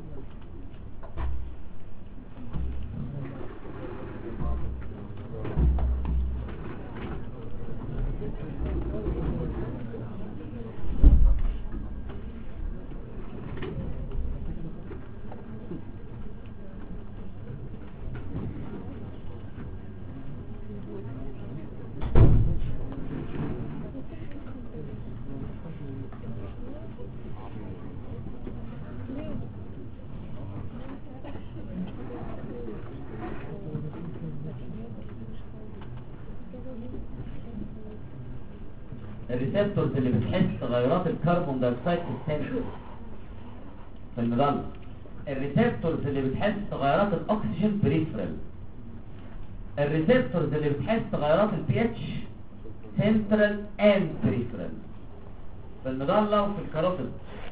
الريسبتورز اللي بتحس تغيرات الكربون دايوكسيد في السنتر في المضله. الريسبتورز اللي بتحس تغيرات الاكسجين بريفرال. الريسبتورز اللي بتحس تغيرات البي اتش سنترال اند بريفرال في المضله وفي الكاروتيد.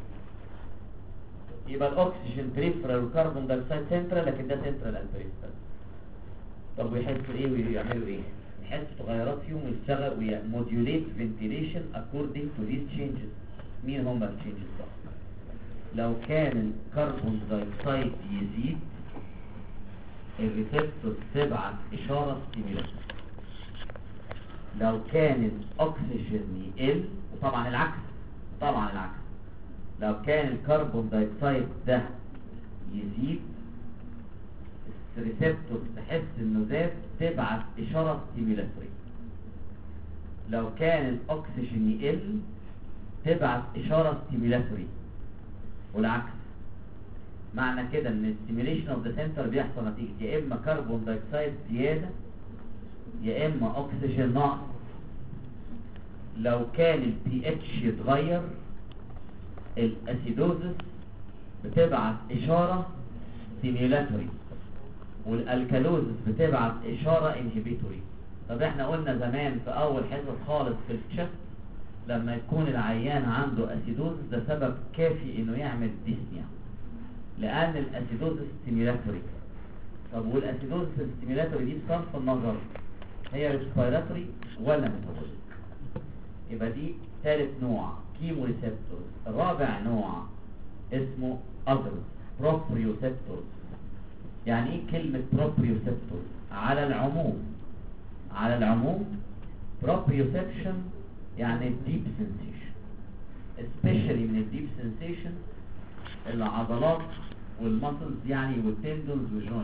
يبقى الاكسجين بريفرال والكربون دايوكسيد سنترال، لكن ده سنترال اند بريفرال. طب ويحسوا ايه ويعملوا ايه؟ يحس تغيرات فيهم ويشتغل ويموديوليت فنتيليشن according to these changes. مين هم التشينجز بقى؟ لو كان الكربون دايوكسيد يزيد الريسبتور تبعت اشاره ستيميولاتور. لو كان الاكسجين يقل، وطبعا العكس، طبعا العكس، لو كان الكربون دايوكسيد ده يزيد الريسبتور تحس انه زاد تبعت اشاره ستيميولاتوري. لو كان الاكسجين يقل تبعت اشاره ستيميولاتوري والعكس. معنى كده ان الستيميوليشن اوف ذا سنتر بيحصل نتيجه يا اما كربون دايوكسيد زياده يا اما اكسجين ناقص. لو كان البي اتش يتغير الاسيدوزس بتبعت اشاره ستيميولاتوري، والالكالوزس بتبعت اشاره انهبيتوري. طب احنا قلنا زمان في اول حصه خالص في الشست لما يكون العيان عنده اسيدوزس ده سبب كافي انه يعمل ديسنيا، لان الاسيدوزس ستيميولاتوري. طب والاسيدوزس ستيميولاتوري دي بصرف النظر هي ريسبيراتوري ولا ميتابوليك؟ يبقى دي ثالث نوع كيمو ريسبتورز. الرابع نوع اسمه اذرز بروبريوسبتورز. يعني ايه كلمة بروبريوسبتورز؟ على العموم، على العموم بروبريوسبشن يعني الديب سنسيشن، especially من الديب سنسيشن العضلات والمسلز يعني والتندونز والجوينت.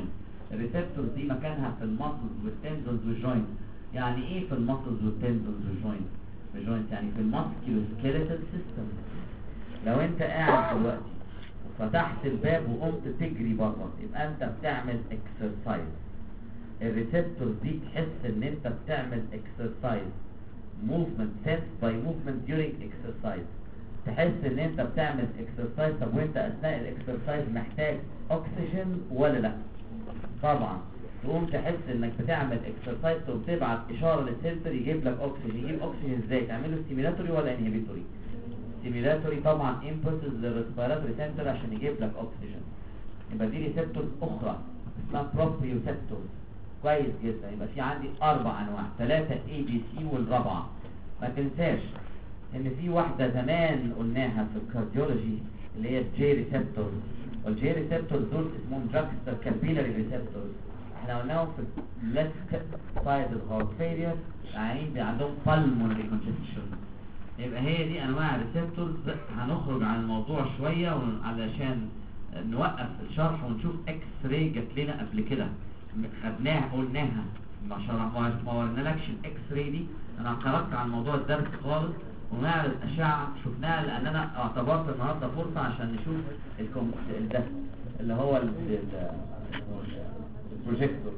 الريسبتورز دي مكانها في الماسلز والتندونز والجوينت. يعني ايه في الماسلز والتندونز والجوينت والجوينت يعني في الماسكيولو سكيليتال سيستم. لو انت قاعد دلوقتي وفتحت الباب وقمت تجري بره يبقى انت بتعمل اكسرسايز. الريسبتورز دي تحس ان انت بتعمل اكسرسايز، movement sensed by movement during exercise. تحس ان انت بتعمل اكسرسايز. طب وانت اثناء الاكسرسايز محتاج اكسجين ولا لا؟ طبعا. تقوم تحس انك بتعمل اكسرسايز وبتبعت اشاره للسنسور يجيب لك اكسجين. يجيب اكسجين ازاي؟ تعمله ستيميلاتوري ولا انهبيتوري؟ ستيميلاتوري طبعا، امبولسز للريسبيراتوري سنسور عشان يجيب لك اكسجين. يبقى دي ريسبتورز اخرى اسمها بروبريوسبتورز. كويس جدا. يبقى في عندي اربع انواع، ثلاثه اي بي سي والرابعه. ما تنساش ان في واحده زمان قلناها في الكارديولوجي اللي هي الجي ريسبتورز، والجي ريسبتورز دول اسمهم جاكستر كابيلاري ريسبتورز. احنا قلناهم في الليفت سايد هارت فيلير، يعني عندهم بالمونري كونجكشن. يبقى هي دي انواع الريسبتورز. هنخرج عن الموضوع شويه علشان نوقف الشرح ونشوف اكس راي جات لنا قبل كده خدناها قلناها، ما شرح ما ورنالكش الاكس راي دي. انا خرجت عن موضوع الدرس خالص ونعرض اشعه شفناها، لان انا اعتبرت النهارده فرصه عشان نشوف الكم ده اللي هو البروجيكتور.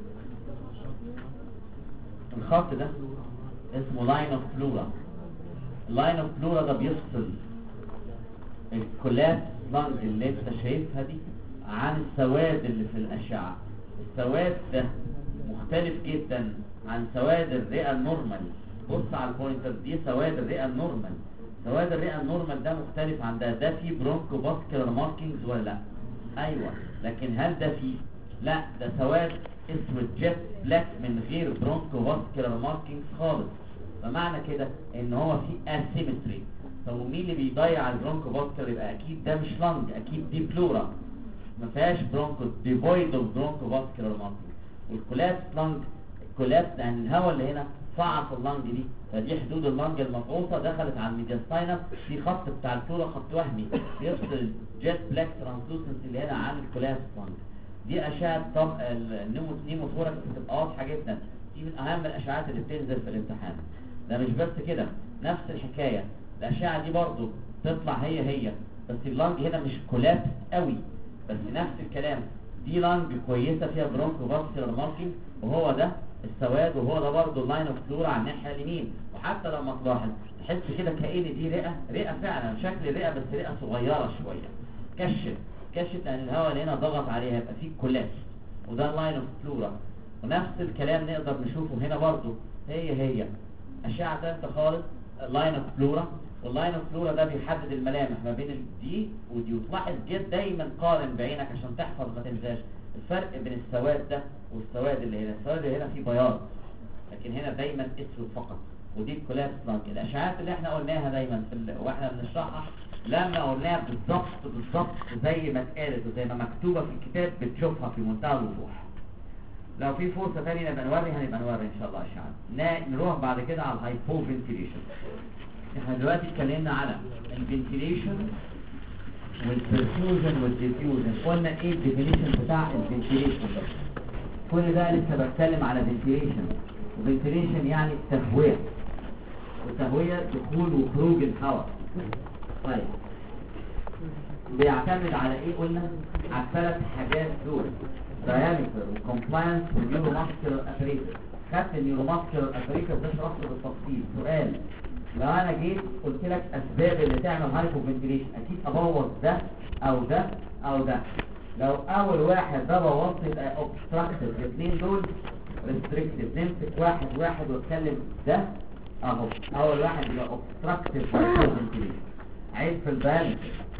الخط ده اسمه لاين اوف فلورا. اللاين اوف فلورا ده بيفصل الكولابس لانج اللي انت شايفها دي عن السواد اللي في الاشعه. السواد ده مختلف جدا عن سواد الرئه النورمال. بص على البوينتر دي، سواد الرئه النورمال. سواد الرئه النورمال ده مختلف عن ده. ده فيه برونكو فاسكولار ماركينجز ولا لا؟ ايوه. لكن هل ده فيه؟ لا، ده سواد اسود جيت بلاك من غير برونكو فاسكولار ماركينجز خالص. فمعنى كده ان هو فيه اسيمتري. طب ومين اللي بيضيع البرونكو فاسكولار؟ يبقى اكيد ده مش لانج، اكيد دي بلورا ما فيهاش برونكو، ديفويد اوف برونكو فاسكولار ماركينج. والكولابس لانج، الكولابس يعني الهواء اللي هنا فعص اللانج دي، فدي حدود اللانج المفعوصه دخلت على الميدياستاينم. في خط بتاع الفلورا خط وهمي يفصل جيت بلاك ترانسلوسنسي اللي هنا عن الكولابس لانج. دي اشعه طب النيموثوركس بتبقى واضحه جدا. دي من اهم الاشعاعات اللي بتنزل في الامتحان. ده مش بس كده، نفس الحكايه الاشعه دي برضو تطلع هي هي، بس اللانج هنا مش كولابس قوي، بس نفس الكلام. دي لانج كويسه فيها برونكو فاسكولار ماركينج، وهو ده السواد، وهو ده برضه اللاين اوف فلورا على الناحيه اليمين. وحتى لما تلاحظ تحس كده كأن دي رئه، رئه فعلا شكل الرئه بس رئه صغيره شويه. كشف كشف لان الهواء اللي هنا ضغط عليها يبقى فيه كولابس، وده اللاين اوف فلورا. ونفس الكلام نقدر نشوفه هنا برضه، هي هي اشعه ثالثه خالص اللاين اوف فلورا. واللاين اوف فلورا ده بيحدد الملامح ما بين دي ودي. وتلاحظ جد دايما قارن بعينك عشان تحفظ ما تنساش الفرق بين السواد ده والسواد اللي هنا. السواد اللي هنا فيه بياض، لكن هنا دايما اسود فقط. ودي الكولابس لانج. الاشعاعات اللي احنا قلناها دايما في ال... واحنا بنشرحها لما قلناها بالظبط بالظبط زي ما اتقالت وزي ما مكتوبه في الكتاب بتشوفها في منتهى الوضوح. لو في فرصه ثانيه نبقى نوري هنبقى نوري ان شاء الله اشعاعات. نروح بعد كده على الهايبو فنتيليشن. احنا دلوقتي اتكلمنا على الفنتيليشن والبرفيوجن والديفيوجن. قلنا ايه الديفينيشن بتاع الفنتيليشن ده؟ كل ده لسه بتكلم على فنتيليشن. وفنتيليشن يعني التهويه، والتهويه دخول وخروج الهواء. طيب بيعتمد على ايه؟ قلنا على الثلاث حاجات دول: diameter وكومبلاينس والنيوروماسكولار ابريتس. خدت النيوروماسكولار ابريتس ده شرحته بالتفصيل. سؤال: لو انا جيت قلت لك اسباب اللي تعمل هايبوفنتيليشن، اكيد ابوظ ده او ده او ده. لو اول واحد ده بوظت يبقى اوبستراكتيف، الاثنين دول ريستريكتيف. نمسك واحد واحد واتكلم. ده اهو اول واحد يبقى اوبستراكتيف هايبوفنتيليشن. عيب في البيانات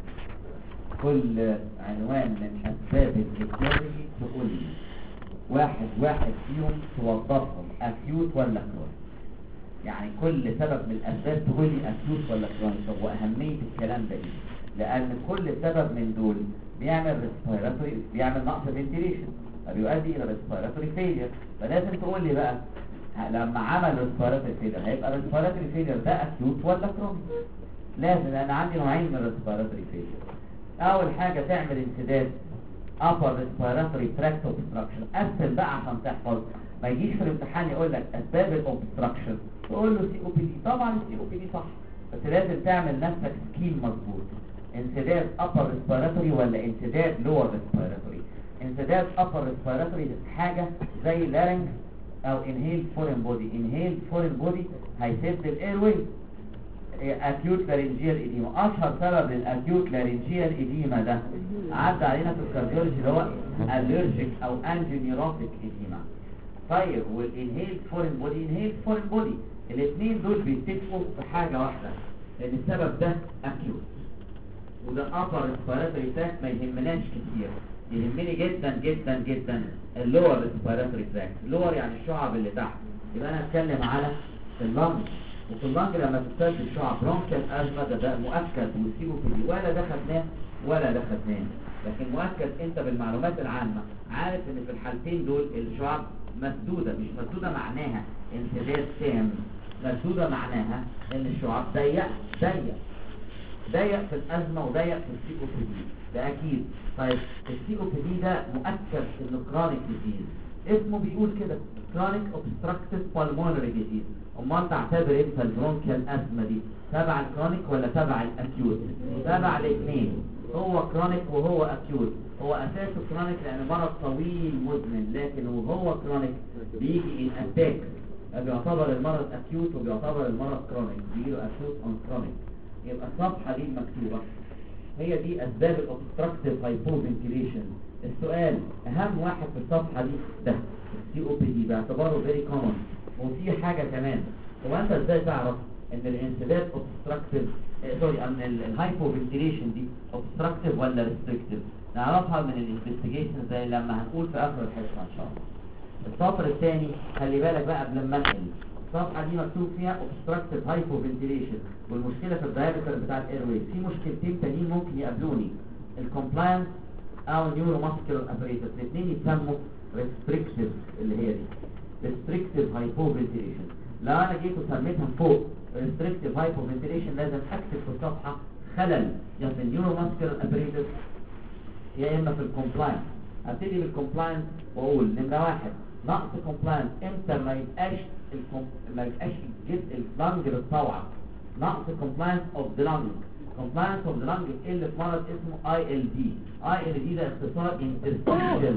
كل عنوان من اسباب الفنتيليشن تقول لي واحد واحد فيهم توضحهم اكيوت ولا كرونيك. يعني كل سبب من الاسباب تقول لي اكيوت ولا كرونيك. طب واهميه الكلام ده ايه؟ لان كل سبب من دول بيعمل ريسبيراتوري، بيعمل نقص فنتيليشن، فبيؤدي الى ريسبيراتوري فيلير. فلازم تقول لي بقى لما عمل ريسبيراتوري فيلير هيبقى ريسبيراتوري فيلير ده اكيوت ولا كرونيك؟ لازم. انا عندي نوعين من الريسبيراتوري فيلير. اول حاجه تعمل انسداد upper respiratory tract obstruction. قسم بقى عشان تحفظ، ما يجيش في الامتحان يقول لك اسباب الاوبستراكشن تقول له سي او بي دي. طبعا السي او بي دي صح، بس لازم تعمل نفسك سكيم مظبوط. انسداد upper respiratory ولا انسداد lower respiratory؟ انسداد upper respiratory حاجة زي لارنج او inhaled foreign body. inhaled foreign body هيسد الايروي. acute laryngeal edema اشهر سبب للاكيوت laryngeal edema ده عدى علينا في الكارديولوجي اللي هو allergic او angioneurotic edema. طيب والانهيلد فورين بودي انهيلد فورين بودي الاثنين دول بيتفقوا في حاجه واحده، ان السبب ده اكيوت وده upper respiratory tract. ما يهمناش كتير، يهمني جدا جدا جدا اللور respiratory tract. اللور يعني الشعب اللي تحت. يبقى انا اتكلم على اللنج، وفي اللنج لما تسد الشعب برونكيال ازمه ده, ده مؤكد وسيبه في ولا ده خدناه ولا ده خدناه. لكن مؤكد انت بالمعلومات العامه عارف ان في الحالتين دول الشعب مسدودة. مش مسدودة معناها انسداد تام، مسدودة معناها ان الشعب ضيق ضيق ضيق في الازمة وضيق في السي او بي دي. ده اكيد. طيب السي او بي دي ده مؤكد انه كرونيك ديزيز، اسمه بيقول كده كرونيك اوبستراكتيف بالمونري ديزيز. امال تعتبر انت البرونكيال ازمة دي تبع الكرونيك ولا تبع الاكيوت؟ تبع الاثنين. هو كرونيك وهو اكيوت. هو اساسه كرونيك لان مرض طويل مزمن، لكن وهو كرونيك بيجي ان اتاك، بيعتبر المرض اكيوت وبيعتبر المرض كرونيك، بيجي له اكيوت اون كرونيك. يبقى الصفحه دي المكتوبه هي دي اسباب الاوبستراكتيف هايبوفنتيليشن. السؤال اهم واحد في الصفحه دي ده السي او بي دي باعتباره فيري كومن. وفي حاجه كمان، هو انت ازاي تعرف ان الانسداد اوبستراكتيف سوري ان الهايبوفنتيليشن دي اوبستراكتيف ولا ريستريكتيف؟ نعرفها من الانفستيجيشن زي لما هنقول في اخر الحصه ان شاء الله. السطر الثاني خلي بالك بقى قبل ما انقل، الصفحه دي مكتوب فيها اوبستراكتيف هايبوفنتيليشن والمشكله في الدايمتر بتاع الايروي. في مشكلتين تانيين ممكن يقابلوني، الكومبلاينس او نيورو ماسكولار ابريتس. الاثنين يتسموا ريستريكتيف اللي هي دي ريستريكتيف هايبوفنتيليشن. لو انا جيت وسميتها فوق ريستريكتيف هايبوفنتيليشن لازم اكتب في الصفحه خلل يا في النيورو ماسكولار ابريتس يا اما في الكومبلاينس. ابتدي بالكومبلاينس واقول نمره واحد نقص كومبلاينس امتى ما يبقاش الكم... ما يبقاش الجزء اللنج بتطوع. نقص كومبلاينس اوف ذا لنج. كومبلاينس اوف ذا لنج اللي في مرض اسمه اي ال دي. اي ال دي ده اختصار انترستيشال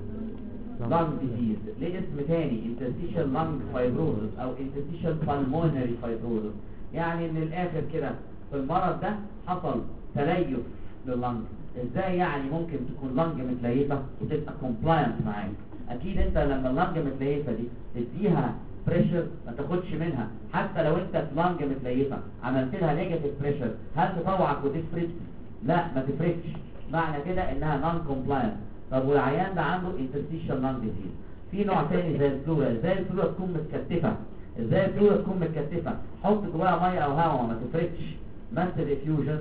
لانج ديزيز. ليه اسم تاني انترستيشال لانج فايبروزس او انترستيشال بالمونري فايبروزس. يعني من الاخر كده في المرض ده حصل تليف لللنج. ازاي يعني ممكن تكون لنج متليفه وتبقى كومبلاينت معاك؟ اكيد انت لما اللنج متليفه دي تديها بريشر ما تاخدش منها. حتى لو انت لنج متليفه عملت لها نيجاتيف بريشر هل تطوعك وتفرد؟ لا ما تفردش. معنى كده انها نون كومبلاينت. طب والعيان ده عنده انترستيشال لانج ديزيز. في نوع تاني زي الفلورا. ازاي الفلورا تكون متكتفه؟ ازاي الفلورا تكون متكتفه؟ حط جواها ميه او هواء ما تفردش. ماسل افيوجن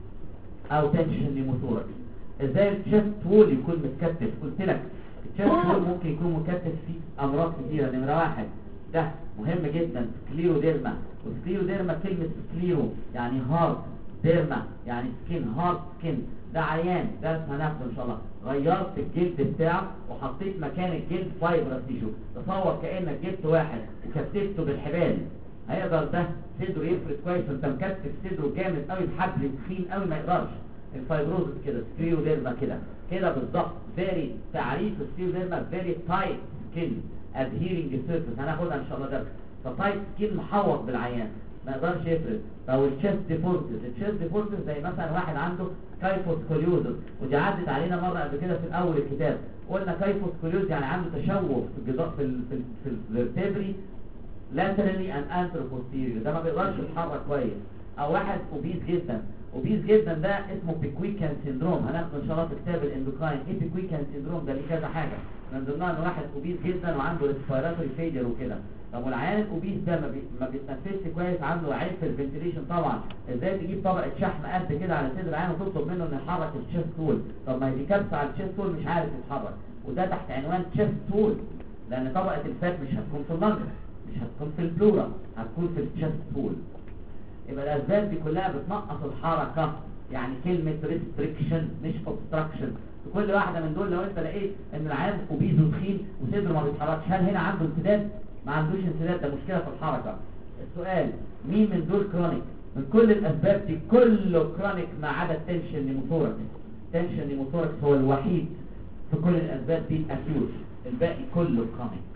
او تنشن نيموثوركس. ازاي الشيست وول يكون متكتف؟ قلت لك الشيست وول ممكن يكون متكتف فيه امراض كتيره. نمره واحد ده مهم جدا سكليروديرما. وسكليروديرما كلمه سكليرو يعني هارد، ديرما يعني سكين، هارد سكين. ده عيان درس هناخده ان شاء الله غيرت الجلد بتاعه وحطيت مكان الجلد فايبرس تيشو. تصور كانك جبت واحد وكتفته بالحبال، هيقدر ده صدره يفرد كويس وانت مكتف صدره جامد قوي بحبل تخين قوي ما يقدرش. الفايبروزس كده سكليروديرما كده كده بالظبط. فيري تعريف السكليروديرما فيري تايت سكين ادهيرنج سيرفيس هناخدها ان شاء الله درس. فتايت سكين محوط بالعيان ما يقدرش يفرد. او التشيست ديفورتس. التشيست ديفورتس زي مثلا واحد عنده كايفوسكوليوزس، ودي عدت علينا مره قبل كده في اول الكتاب. قلنا كايفوسكوليوز يعني عنده تشوه في الجدار في ال في ال في الفيرتبري laterally and anteroposterior. ده ما بيقدرش يتحرك كويس. او واحد اوبيز جدا. اوبيز جدا ده اسمه بيكويكان سيندروم. هناخده ان شاء الله في كتاب الاندوكراين. ايه بيكويكان سيندروم ده؟ ليه كذا حاجه من ضمنها ان واحد اوبيز جدا وعنده ريسبيراتوري فيلير وكده. طب والعيان الاوبيز ده ما, بي... ما بيتنفسش كويس، عنده عيب في الفنتيليشن طبعا. ازاي تجيب طبقه شحم قد كده على صدر العيان وتطلب منه انه يحرك الشيست تول؟ طب ما هي دي كبسه على الشيست تول مش عارف يتحرك. وده تحت عنوان تشيست تول لان طبقه الفات مش هتكون في اللنج، مش هتكون في البلورا، هتكون في التشيست تول. يبقى الاسباب دي كلها بتنقص الحركه يعني كلمة restriction مش obstruction. في كل واحدة من دول لو انت لقيت ان العيان اوبيز وتخين وصدره ما بيتحركش، هل هنا عنده انسداد؟ ما عندوش انسداد، ده مشكلة في الحركة. السؤال مين من دول كرونيك؟ من كل الاسباب دي كله كرونيك ما عدا التنشن نيموثوركس. التنشن نيموثوركس هو الوحيد في كل الاسباب دي اكيوت، الباقي كله كرونيك.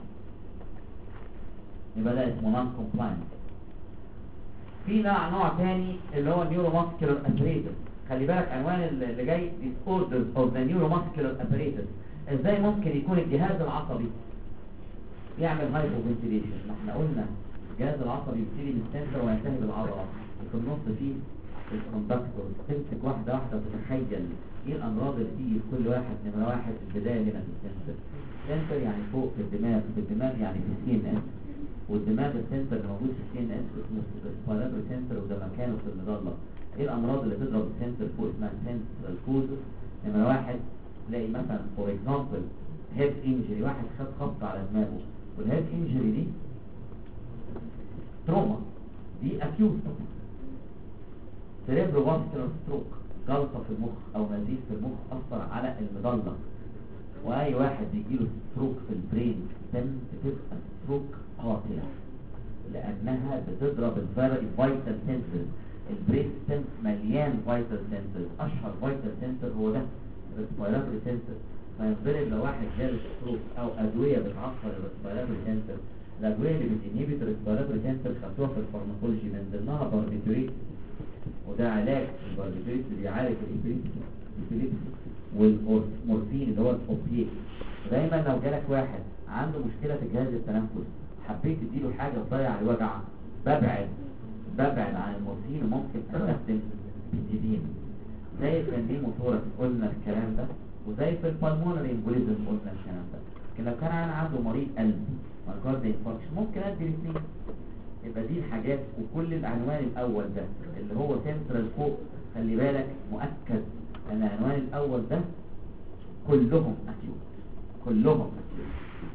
يبقى ده اسمه نون كومبلاينت. في نوع نوع تاني اللي هو نيوروماسكولار ابريتس. خلي بالك عنوان اللي جاي disorders of the neuromuscular apparatus. ازاي ممكن يكون الجهاز العصبي يعمل هايبوفنتيليشن؟ ما احنا قلنا الجهاز العصبي يبتدي بالسنتر وينتهي بالعضله، وفي النص فيه الكوندكتور. تمسك واحده واحده وتتخيل ايه الامراض اللي تيجي في كل واحد. نمره واحد البدايه هنا في السنتر. السنتر يعني فوق في الدماغ، في الدماغ يعني في السي ان اس، والدماغ السنتر اللي موجود في السي ان اس اسمه سبايرال سنتر، وده مكانه في المظله. ايه الامراض اللي تضرب السنتر فوق اسمها سنترال كوزس؟ نمره واحد تلاقي مثلا فور اكزامبل هيد انجري، واحد خد خبط على دماغه، والهيد انجري دي تروما، دي اكيوت. سيريبرو فاسكولار ستروك، جلطه في المخ او نزيف في المخ اثر على المظله. واي واحد بيجيله ستروك في البرين ستيم بتبقى ستروك قاتله، لانها بتضرب الفيتال سنسز. البرين ستيم مليان فيتال سنسز، اشهر فيتال سنسر هو ده الريسبيراتوري سنسر. فينضرب لو واحد جاله ستروك او ادويه بتعطل الريسبيراتوري سنسر. الادويه اللي بتنهبت الريسبيراتوري سنسر خدوها في الفارماكولوجي، من ضمنها باربيتوريت، وده علاج. الباربيتوريت اللي بيعالج الابيليبسي، والمورفين اللي هو الاوبيات. دايما لو جالك واحد عنده مشكله في جهاز التنفس، حبيت تديله حاجه تضيع الوجع، ببعد ببعد عن المورفين، وممكن استخدم بنزيدين. زي النيموثوركس قلنا الكلام ده، وزي في البالمونري امبوليزم قلنا الكلام ده. لكن لو كان عنده مريض قلب مايوكارديال انفاركشن ممكن ادي الاثنين. يبقى دي الحاجات. وكل العنوان الاول ده اللي هو سنترال فوق، خلي بالك مؤكد ان العنوان الاول ده كلهم اكيوت، كلهم اكيوت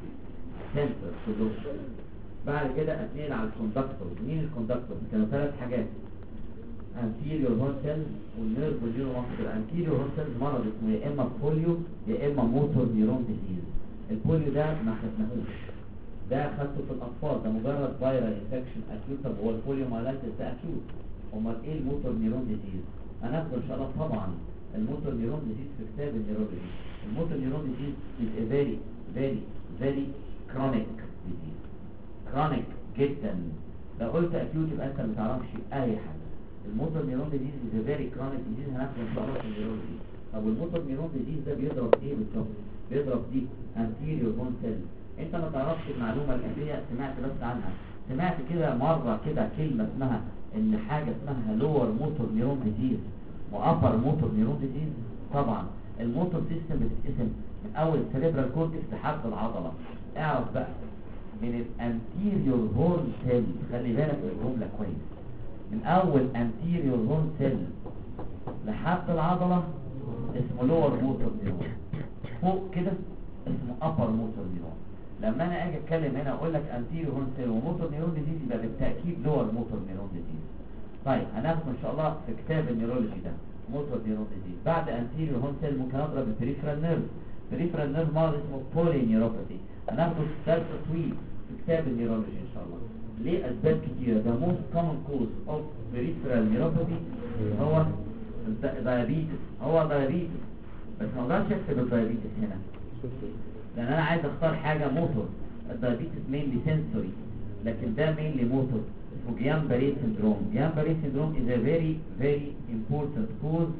سنترال كلهم. بعد كده اتنين على الكوندكتور. مين الكوندكتور؟ كانوا ثلاث حاجات: anterior horn cell والنيرف والنيوروماسكولار. anterior horn cell مرض اسمه يا اما بوليو يا اما موتور نيرون ديزيز. البوليو ده ما خدناهوش، ده خدته في الاطفال، ده مجرد فيرال انفكشن اكيوت. طب هو البوليو مايلايتس ده اكيوت، امال ايه الموتور نيرون ديزيز؟ هناخده ان شاء الله طبعا الموتور نيرون ديزيز في كتاب النيرولوجي. الموتور نيرون ديزيز is a very very very chronic disease، chronic جدا. لو قلت اكيوت يبقى انت ما تعرفش اي حاجه. الموتور نيرون ديزيز is a very chronic disease، هناخده ان شاء الله في النيرولوجي. طب الموتور نيرون ديزيز ده بيضرب ايه بالظبط؟ بيضرب دي anterior horn cell. انت ما تعرفش المعلومه الاتيه، سمعت بس عنها. سمعت كده مره كده كلمه اسمها ان حاجه اسمها لور موتور نيرون ديزيز وابر موتور نيرون ديزيز؟ طبعا الموتور سيستم بتتقسم من اول السيريبرال كورتكس لحد العضله. اعرف بقى من الانتيريور هورن سيل، خلي بالك من الجمله كويس، من اول انتيريور هورن سيل لحد العضله اسمه لور موتور نيرون، فوق كده اسمه ابر موتور نيرون. لما انا اجي اتكلم هنا اقول لك انتيريور هورن سيل وموتور نيرون ديزيز، يبقى بالتاكيد لور موتور نيرون ديزيز. طيب هناخد ان شاء الله في كتاب النيرولوجي ده موتور نيرون ديزيز. بعد انتيريور هورن سيل ممكن اضرب البريفرال نيرف. بريفرال نيرف مرض اسمه بولي نيوروباثي، هناخده في درس طويل في كتاب النيرولوجي ان شاء الله. ليه؟ اسباب كتيره. ده موست كومن كوز اوف بريفرال نيوروباثي هو الدايابيتس، هو دايابيتس. بس ما اقدرش اكتب الدايابيتس هنا لان انا عايز اختار حاجه موتور. الدايابيتس مينلي سنسوري، لكن ده مينلي موتور، اسمه جيان باري سيندروم. جيان باري سيندروم is a very very important cause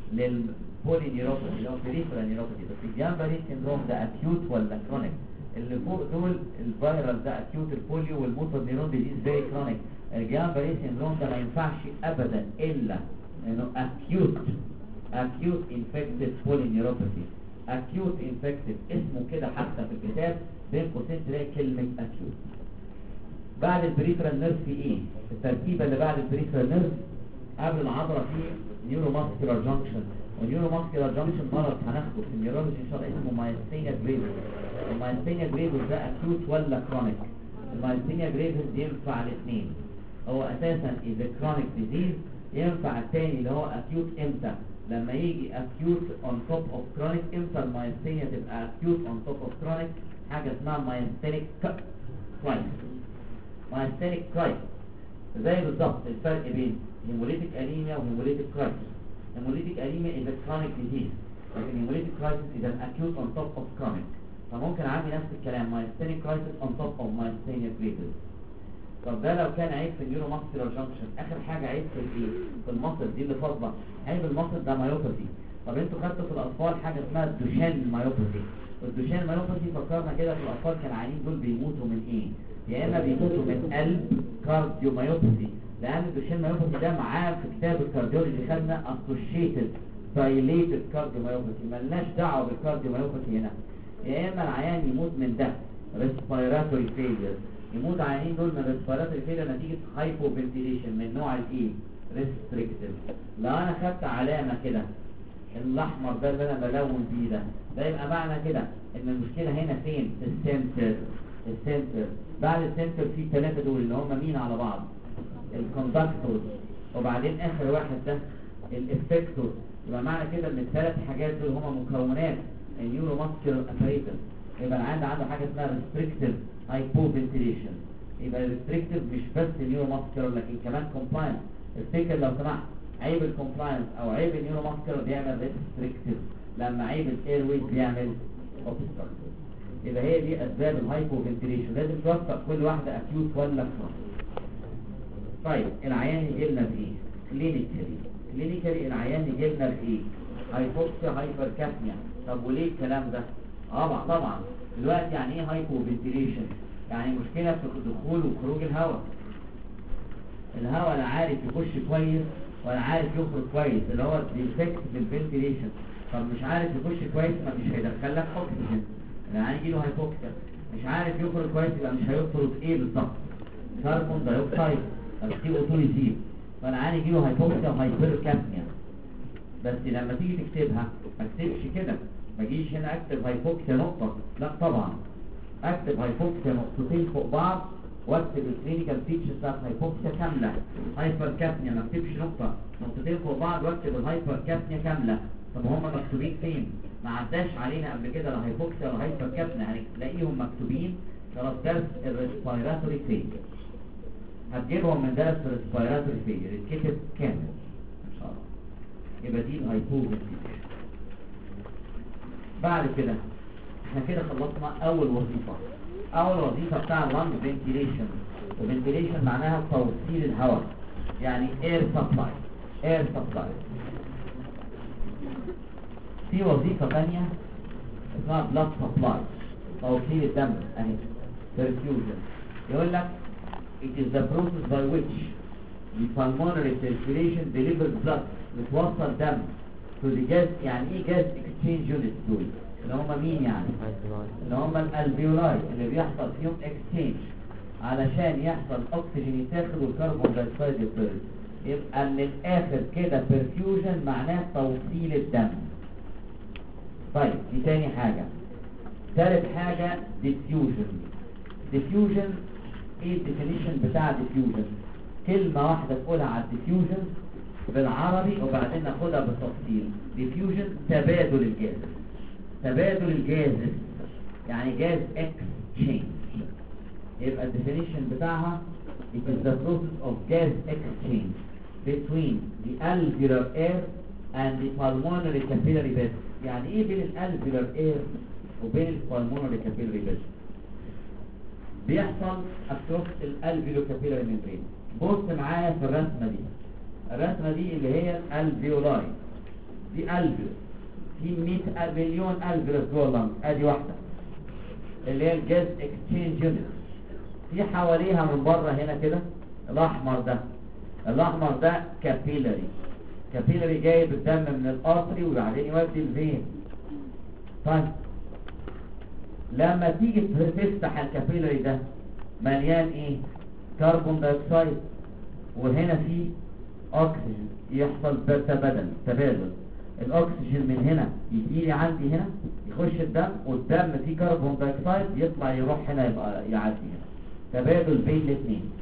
للبولي نيوروباثي اللي هو بريفرال نيوروباثي. بس الجيان باري سيندروم ده اكيوت ولا كرونيك؟ اللي فوق دول الفيرال ده اكيوت البوليو، والموتور نيرون ديزيز فيري كرونيك. الجيان باري سيندروم ده ما ينفعش ابدا الا انه اكيوت اكيوت انفكتد بولي نيوروباثي. اكيوت انفكتد اسمه كده حتى في الكتاب بين قوسين تلاقي كلمه اكيوت. بعد البريفرال نيرف في ايه؟ الترتيبه اللي بعد البريفرال نيرف قبل العضله في نيوروماسكولار جانكشن. ونيوروماسكولار جانكشن مرض هناخده في النيورولوجي ان شاء الله اسمه مايستينيا جريفيس. المايستينيا جريفيس ده اكيوت ولا كرونيك؟ المايستينيا جريفيس ينفع الاثنين. هو اساسا is a chronic disease ينفع التاني اللي هو اكيوت امتى؟ لما يجي اكيوت اون توب اوف كرونيك. امتى المايستينيا تبقى اكيوت اون توب اوف كرونيك؟ حاجه اسمها مايستينيك كرايسيس. مايستينيك كرايسيس زي بالظبط الفرق بين هيموليتيك انيميا وهيموليتيك كرايسيس. هيموليتيك انيميا is a chronic disease، لكن هيموليتيك كرايسيس is an acute on top of chronic. فممكن اعمل نفس الكلام مايستينيك كرايسيس on top of myasthenia gravis. طب ده لو كان عيب في النيورو ماسكولار جانكشن. اخر حاجه عيب في الايه؟ في المصل دي اللي فاضله. عيب المصل ده مايوباثي. طب انتوا خدتوا في الاطفال حاجه اسمها الدوشان مايوباثي. والدوشان مايوباثي فكرنا كده في الاطفال كان العيانين دول بيموتوا من ايه؟ يا اما بيموتوا من قلب كارديو مايوباثي، لان الدوشان مايوباثي ده معاه في كتاب الكارديولوجي خدنا اسوشيتد دايليتد كارديو مايوباثي، مالناش دعوه بالكارديو مايوباثي هنا. يا اما العيان يموت من ده ريسبيراتوري فيلير، يموت عيانين دول من ريسبيراتوري فيلير نتيجه هايبو فنتيليشن من نوع الايه؟ ريستريكتيف. لو انا خدت علامه كده الاحمر ده اللي انا بلون بيه ده، ده يبقى معنى كده ان المشكله هنا فين؟ في السنتر. السنتر بعد السنتر في ثلاثه دول اللي هم مين على بعض؟ الكوندكتور، وبعدين اخر واحد ده الافكتور. يبقى معنى كده ان الثلاث حاجات دول هم مكونات النيورو ماسكولار اباريتس. يبقى العيان عنده حاجه اسمها ريستريكتيف هايبوفنتيليشن. يبقى ريستريكتيف مش بس نيورو ماسكولار لكن كمان كومبلاينس. افتكر لو سمحت عيب الكومبلاينس او عيب النيورو ماسكولار بيعمل ريستريكتيف، لما عيب الايرويز بيعمل اوبستراكتيف. يبقى هي دي اسباب الهايبوفنتيليشن. لازم توفق كل واحده اكيوت ولا كرونيك. طيب العيان يجي لنا بايه؟ كلينيكالي. كلينيكالي العيان يجي لنا بايه؟ هايبوكسيا هايبركابنيا. طب وليه الكلام ده؟ اه طبعا دلوقتي يعني ايه هايبوفنتيليشن؟ يعني مشكله في دخول وخروج الهواء. الهواء لا عارف يخش كويس ولا عارف يخرج كويس، اللي هو الديفكت في الفنتيليشن. طب مش عارف يخش كويس ما مش هيدخل لك اكسجين، يعني يجي له هايبوكسيا. مش عارف يخرج كويس يبقى مش هيخرج ايه بالظبط؟ كربون دايوكسيد، السي او اتنين يزيد، فالعيان يجي له هايبوكسيا وهايبركابنيا. بس لما تيجي تكتبها ما تكتبش كده، ما جيش هنا اكتب هايبوكسيا نقطه، لا طبعا اكتب هايبوكسيا نقطتين فوق بعض واكتب الكلينيكال فيتشرز بتاعت هايبوكسيا كامله. هايبركابنيا ما اكتبش نقطه، نقطتين فوق بعض واكتب الهايبركابنيا كامله. طب هم مكتوبين فين؟ ما عداش علينا قبل كده لا هايبوكسيا ولا هايبركابنيا، هنلاقيهم مكتوبين خلاص. درس الريسبيراتوري فيلير هتجيبهم من درس الريسبيراتوري فيلير يتكتب كامل ان شاء الله. يبقى دي الهايبوفنتيليشن. بعد كده احنا كده خلصنا اول وظيفه. اول وظيفه بتاع اللانج فنتيليشن، وفنتيليشن معناها توصيل الهواء، يعني اير سبلاي. اير سبلاي. في وظيفه ثانيه اسمها بلاد سبلاي، توصيل الدم اهي perfusion. يقول لك it is the process by which the pulmonary circulation delivers blood، بتوصل دم to the gas. يعني ايه gas exchange units دول؟ اللي هم مين يعني؟ اللي هم الالفيولاي اللي بيحصل فيهم اكسشينج علشان يحصل اكسجين يتاخد والكربون دايوكسيد يتطرد. يبقى من الاخر كده perfusion معناه توصيل الدم. طيب دي تاني حاجة. ثالث حاجة diffusion. diffusion ايه الديفينيشن بتاع diffusion؟ كلمة واحدة تقولها على diffusion بالعربي وبعدين ناخدها بالتفصيل. diffusion تبادل الجاز. تبادل الجاز يعني جاز exchange. يبقى الديفينيشن بتاعها it is the process of gas exchange between the alveolar air and the pulmonary capillary bed. يعني ايه بين الالفيولار اير وبين البلمونري كابيلاري بيد؟ بيحصل اكروس الالفيولو كابيلاري ميمبرين. بص معايا في الرسمه دي. الرسمه دي اللي هي الالفيولاي، دي الفيول في مئة مليون الفيولس جوه اللنج، ادي واحده اللي هي الجاز اكسشينج يونت. في حواليها من بره هنا كده الاحمر ده، الاحمر ده كابيلاري. كابيلاري جايب الدم من الارتري وبعدين يودي الفين. طيب لما تيجي تفتح الكابيلاري ده مليان ايه؟ كربون دايوكسيد، وهنا في اكسجين. يحصل تبادل تبادل الاكسجين من هنا يجي لي عندي هنا يخش الدم، والدم فيه كربون دايوكسيد يطلع يروح هنا يبقى يعدي هنا. تبادل بين الاثنين.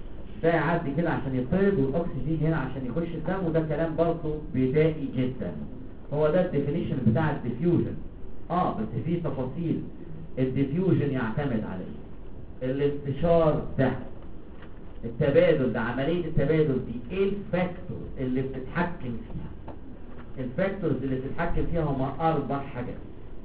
ده يعدي كده عشان يطرد والاكسجين هنا عشان يخش الدم، وده كلام برضه بدائي جدا. هو ده الديفينيشن بتاع الديفيوجن. اه بس في تفاصيل. الديفيوجن يعتمد على ايه؟ الانتشار ده، التبادل ده، عملية التبادل دي ايه الفاكتورز اللي بتتحكم فيها؟ الفاكتورز اللي بتتحكم فيها هم اربع حاجات.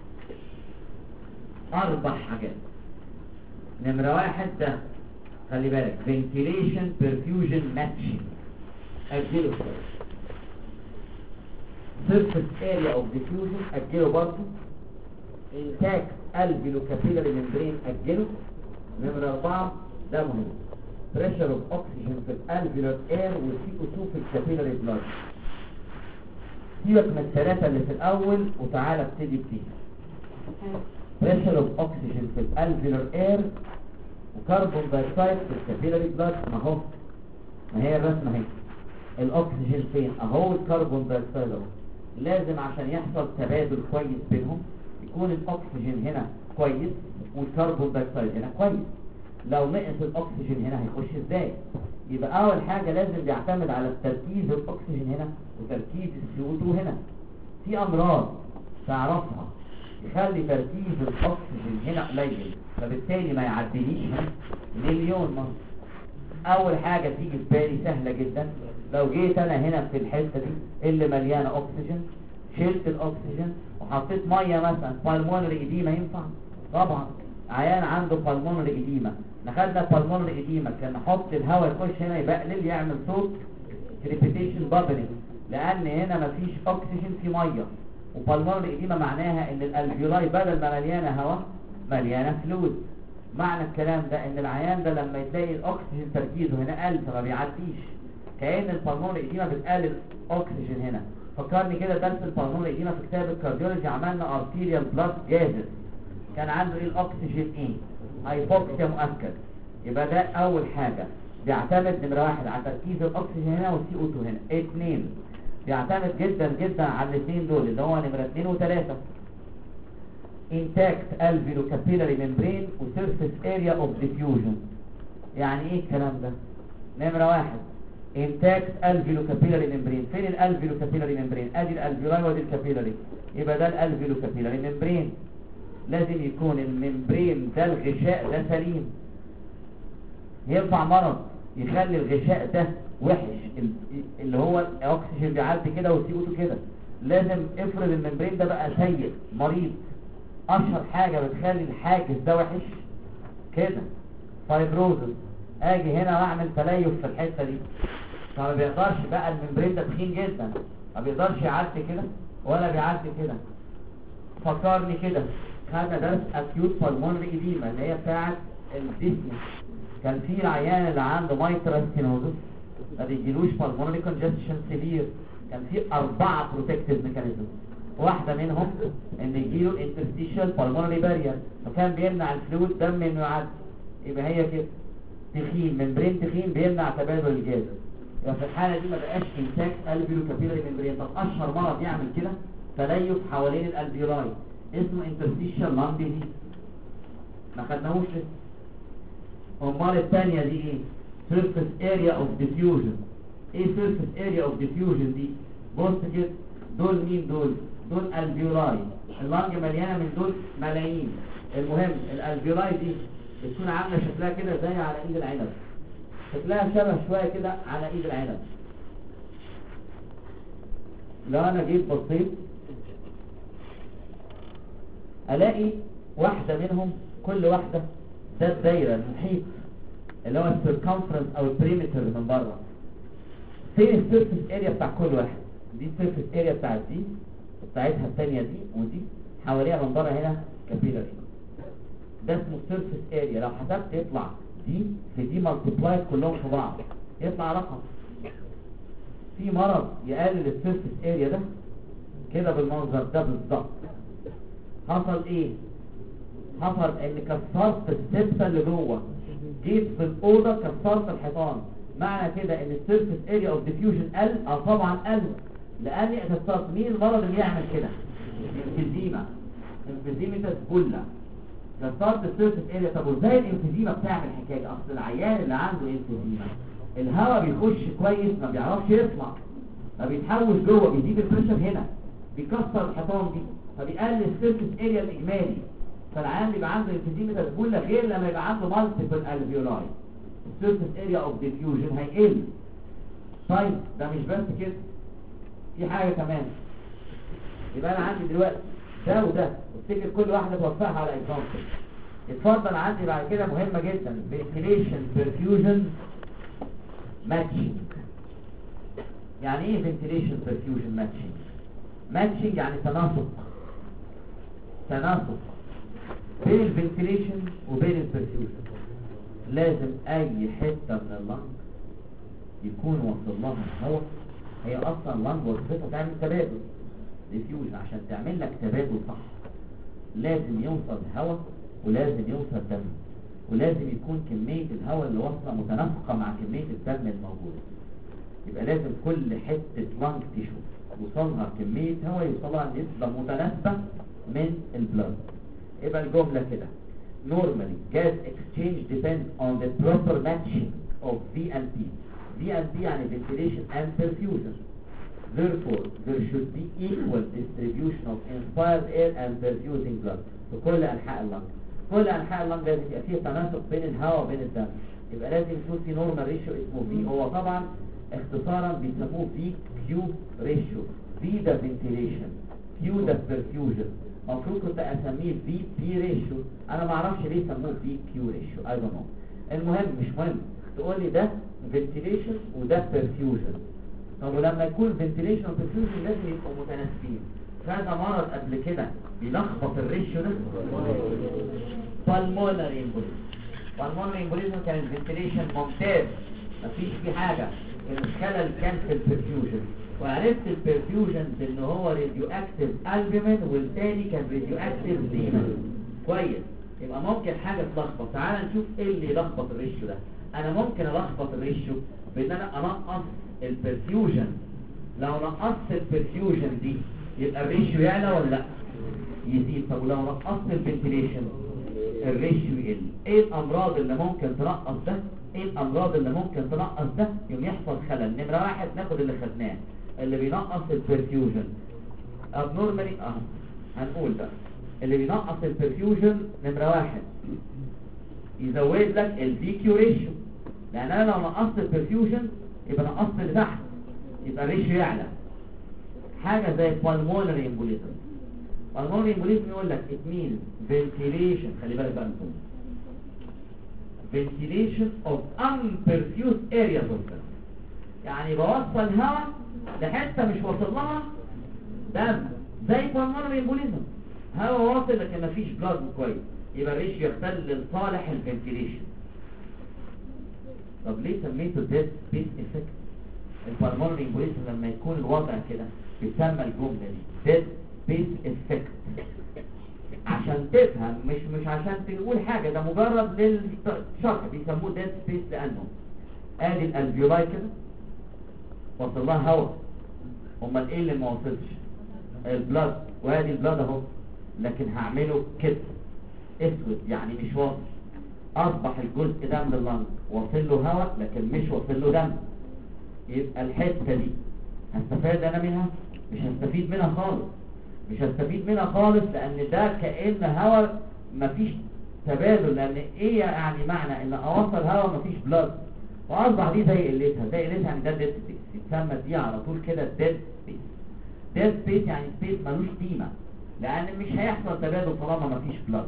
اربع حاجات. نمرة واحد ده خلي بالك ventilation perfusion matching. اجله شوية. surface area of diffusion اجله برضه. intact alveolo-capillary membrane اجله. نمرة اربعة ده مهم، pressure of oxygen في الالفيولار air والسي او اتنين في الكابيلاري بلاد. سيبك من الثلاثة اللي في الاول وتعالى ابتدي بتيجي. pressure of oxygen في الالفيولار air وكربون دايوكسيد في الكابيلاري بلاد. ما هو ما هي الرسمه اهي. الاكسجين فين اهو، الكربون دايوكسيد اهو. لازم عشان يحصل تبادل كويس بينهم يكون الاكسجين هنا كويس والكربون دايوكسيد هنا كويس. لو نقص الاكسجين هنا هيخش ازاي؟ يبقى اول حاجه لازم بيعتمد على تركيز الاكسجين هنا وتركيز السي او اتنين هنا. في امراض تعرفها يخلي تركيز الاكسجين هنا قليل فبالتالي ما يعديليش هنا مليون مره. اول حاجه تيجي في بالي سهله جدا، لو جيت انا هنا في الحته دي اللي مليانه اكسجين، شلت الاكسجين وحطيت ميه مثلا بالمونري اديما، ينفع؟ طبعا. عيان عنده بالمونري اديما، ناخدنا بالمونري اديما كان نحط الهواء يخش هنا يبقلل يعمل صوت كريبيتيشن بابلينج، لان هنا مفيش اكسجين في ميه. وبالمونري اديما معناها ان الالفيولاي بدل ما مليانه هواء مليانه فلويد. معنى الكلام ده ان العيان ده لما تلاقي الاكسجين تركيزه هنا قل فما بيعديش، كأن البالمونري اديما بتقلل اكسجين هنا. فكرني كده درس البالمونري اديما في كتاب الكارديولوجي، عملنا ارتيريال بلاد جازز، كان عنده ايه الاكسجين؟ ايه؟ هايبوكسيا مؤكد. يبقى ده اول حاجه بيعتمد نمره واحد على تركيز الاكسجين هنا والسي او اتنين هنا. اثنين بيعتمد جدا جدا على الاثنين دول اللي هو نمره اثنين وثلاثه. intact alveolo-capillary membrane و surface area of diffusion. يعني ايه الكلام ده؟ نمرة واحد intact alveolo-capillary membrane. فين الالفيولو-capillary membrane؟ ادي الالفيولاي وادي الكابيلاري، يبقى ده الالفيولو-capillary membrane. لازم يكون الممبرين ده الغشاء ده سليم. ينفع مرض يخلي الغشاء ده وحش اللي هو الاكسجين بيعدي كده والسي او اتنين كده، لازم افرض الممبرين ده بقى سيء مريض. اشهر حاجة بتخلي الحاجز ده وحش كده فايبروزس. اجي هنا واعمل تليف في الحتة دي فما بيقدرش بقى، الممبرين ده تخين جدا ما بيقدرش يعدي كده ولا بيعدي كده. فكرني كده خدنا درس اكيوت بالمونري اديما اللي هي بتاعت الديسني، كان في العيان اللي عنده مايترال ستينوزس ما بيجيلوش بالمونري كونجستشن سيفير، كان في اربعة بروتكتيف ميكانيزم. واحدة منهم ان يجيله interstitial pulmonary barrier فكان بيمنع الفلويد دم انه يعدي. يبقى هي كده تخين، ممبرين تخين بيمنع تبادل الجاز. يبقى في الحالة دي ما بقاش intact alveolo-capillary membrane. طب اشهر مرض يعمل كده تليف حوالين الالفيولاي اسمه interstitial lung disease، ما خدناهوش لسه. امال الثانية دي ايه؟ surface area of diffusion. ايه surface area of diffusion دي؟ بص كده، دول مين دول؟ دول الفيولاي. اللنج مليانه من دول ملايين. المهم الالفيولاي دي بتكون عامله شكلها كده زي على ايد العنب، شكلها شبه شويه كده على ايد العنب. لو انا جيت بصيت الاقي واحده منهم، كل واحده ده الدايره المحيط اللي هو السيركمفرنس او البريمتر من بره. فين السيرفيس اريا بتاع كل واحد؟ دي السيرفيس اريا بتاعت دي بتاعتها الثانيه دي، ودي حواليها من بره هنا كابيلاري. ده اسمه سيرفيس اريا. لو حسبت يطلع دي في دي مالتيبلايد كلهم في بعض يطلع رقم. في مرض يقلل السيرفيس اريا ده كده بالمنظر ده بالظبط. حصل ايه؟ حصل ان كسرت السبسه اللي جوه، جيت في الاوضه كسرت الحيطان. معنى كده ان السيرفيس اريا اوف ديفيوجن قل. اه طبعا قل، لاني كسرت. مين المرض اللي يعمل كده؟ الانفيزيما. الانفيزيما تسبله كسرت السيرفيس اريا. طب وازاي الانفيزيما بتعمل حكايه؟ اصل العيان اللي عنده انفيزيما الهواء بيخش كويس ما بيعرفش يطلع، ما بيتحوش جوه، بيزيد البريشر هنا، بيكسر الحيطان دي، فبيقلل السيرفيس اريا الاجمالي، فالعيان بيبقى عنده انفيزيما تسبولة غير لما يبقى عنده مالتيبل الفيولاي، السيرفيس اريا اوف ديفيوجن هيقل. طيب ده مش بس كده، في حاجه كمان. يبقى انا عندي دلوقتي ده وده، افتكر كل واحده توفقها على اكزامبل. اتفضل عندي بعد كده مهمه جدا، ventilation perfusion matching. يعني ايه ventilation perfusion matching؟ matching يعني تناسق، تناسق بين الفنتيليشن وبين البرفيوجن. لازم اي حته من اللنج يكون وصل لها هواء. هي اصلا اللنج وظيفتها تعمل تبادل ديفيوجن، عشان تعمل لك تبادل صح لازم يوصل هواء ولازم يوصل دم، ولازم يكون كميه الهواء اللي واصله متناسقه مع كميه الدم الموجوده. يبقى لازم كل حته لنج تيشو يوصلها كميه هواء يوصلها نسبه متناسبه من البلد. يبقى الجمله كده: normally gas exchange depends on the proper matching of V and P. V and P يعني ventilation and perfusion. Therefore there should be equal distribution of inspired air and perfusing blood في كل انحاء اللنج. كل انحاء اللنج لازم يبقى فيه تناسق بين الهواء وبين الدم. يبقى لازم يكون في نورمال ريشيو اسمه V. هو طبعا اختصارا بيسموه V Q ratio. V ده ventilation، Q ده perfusion. المفروض كنت اسميه في بي ريشيو، انا ما اعرفش ليه سموه في كيو ريشيو، اي دونت نو. المهم مش مهم تقول لي ده فنتيليشن وده برفيوجن. طب ولما يكون فنتيليشن وبرفيوجن لازم يبقوا متناسبين. هذا مرض قبل كده بيلخبط الريشيو ده، بالمونري امبوليزم. بالمونري امبوليزم كان الفنتيليشن ممتاز مفيش فيه حاجه، الخلل كان في البرفيوجن. وعرفت البرفيوجن بان هو راديو اكتيف البومين، والتاني كان راديو اكتيف زيمن. كويس، يبقى ممكن حاجه تلخبط. تعال نشوف ايه اللي يلخبط الريشيو ده. انا ممكن الخبط الريشيو بان انا انقص البرفيوجن. لو نقصت البرفيوجن دي يبقى الريشيو يعلى ولا لا؟ يزيد. طب ولو نقصت الفنتيليشن الريشيو يقل. ايه الامراض اللي ممكن تنقص ده؟ ايه الامراض اللي ممكن تنقص ده؟ يوم يحصل خلل. نمره واحد ناخد اللي خدناه اللي بينقص البرفيوجن abnormally. اه هنقول بقى اللي بينقص البرفيوجن نمره واحد يزود لك الفي كيو ريشيو، لان انا لو نقصت البرفيوجن يبقى نقصت اللي تحت، يبقى الريشيو يعلى. حاجه زي pulmonary embolism. pulmonary embolism يقول لك it means ventilation، خلي بالك بقى انتم، ventilation of unperfused areas of the، يعني بوصل هواء لحته مش واصل لها دم، زي pulmonary embolism، هواء واصل لكن مفيش بلاد كويس، يبقى الريشيو يختل لصالح الفنتيليشن. طب ليه سميته dead space effect؟ الpulmonary embolism لما يكون الوضع كده بيسمى الجمله دي dead space effect، عشان تفهم، مش مش عشان تقول حاجه، ده مجرد للشرح. بيسموه dead space لانه ادي الالفيولاي كده وصل لها هواء، امال ايه اللي ما وصلش؟ البلاد، وادي البلاد اهو، لكن هعمله كده اسود يعني مش واصل. اصبح الجزء ده من اللنج واصل له هواء لكن مش واصل له دم، يبقى الحته دي هستفاد انا منها؟ مش هستفيد منها خالص، مش هستفيد منها خالص، لان ده كأن هواء مفيش تبادل. لان ايه يعني معنى ان اوصل هواء مفيش بلاد؟ واصبح دي زي قلتها، زي قلتها يعني ده ديد سبيس، يتسمى دي على طول كده ديد سبيس. ديد سبيس يعني سبيس ملوش قيمه، لان مش هيحصل تبادل طالما مفيش بلاد.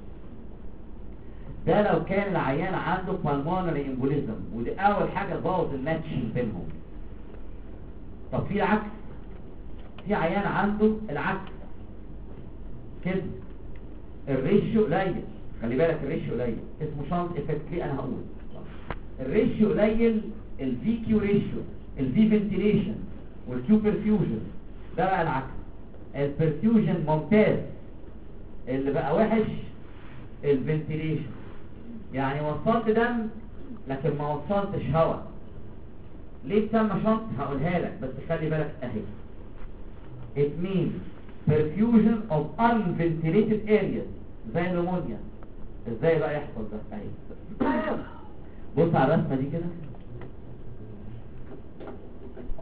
ده لو كان العيان عنده pulmonary embolism، ودي اول حاجه تبوظ الماتشنج بينهم. طب في العكس، في عيان عنده العكس كده، الريشيو قليل، خلي بالك الريشيو قليل، اسمه شانت افكت. ليه انا هقول الريشيو قليل؟ الفي كيو ريشيو، الفي فنتيليشن والكيو برفيوجن. ده بقى العكس، البرفيوجن ممتاز، اللي بقى وحش الفنتيليشن. يعني وصلت دم لكن ما وصلتش هواء. ليه تسمى شنط؟ هقولها لك، بس خلي بالك اهي. it means perfusion of unventilated areas زي النمونيا. ازاي بقى يحصل ده؟ اهي بص على الرسمه دي كده،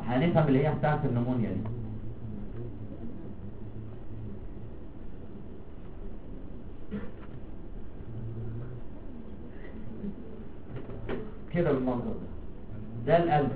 هنفهم اللي هي بتاعت النمونيا دي. كده بالمنظر ده، ده القلب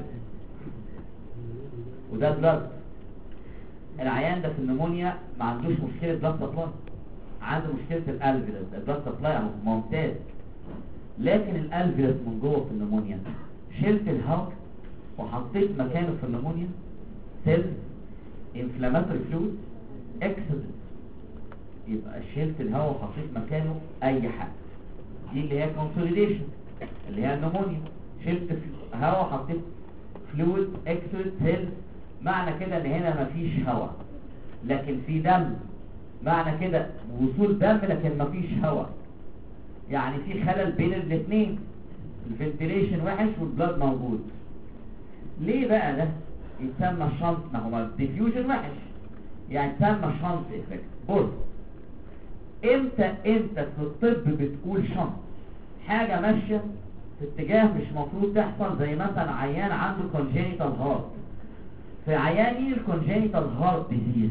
وده بلاد. العيان ده في النمونيا ما عندوش مشكلة بلاد سبلاي، عنده مشكلة القلب ده، البلاد سبلاي اهو ممتاز، لكن القلب ده من جوه في النمونيا شلت الهواء وحطيت مكانه في النمونيا سيل انفلاماتوري فلويد اكسد، يبقى شلت الهواء وحطيت مكانه اي حاجه، دي اللي هي كونسوليديشن اللي هي النمونيا. شلت هواء وحطيت فلويد اكسد سيل، معنى كده ان هنا مفيش هواء لكن في دم، معنى كده وصول دم لكن مفيش هواء، يعني في خلل بين الاثنين، الفنتيليشن وحش والبلاد موجود. ليه بقى ده يتسمى شنط؟ ما هو الديفيوجن وحش، يعني يتسمى شنط افكت. بص، امتى امتى في الطب بتقول شنط؟ حاجه ماشيه في اتجاه مش مفروض تحصل، زي مثلا عيان عنده كونجينيتال هارت. في عيانين الكونجينيتال هارت ديزيز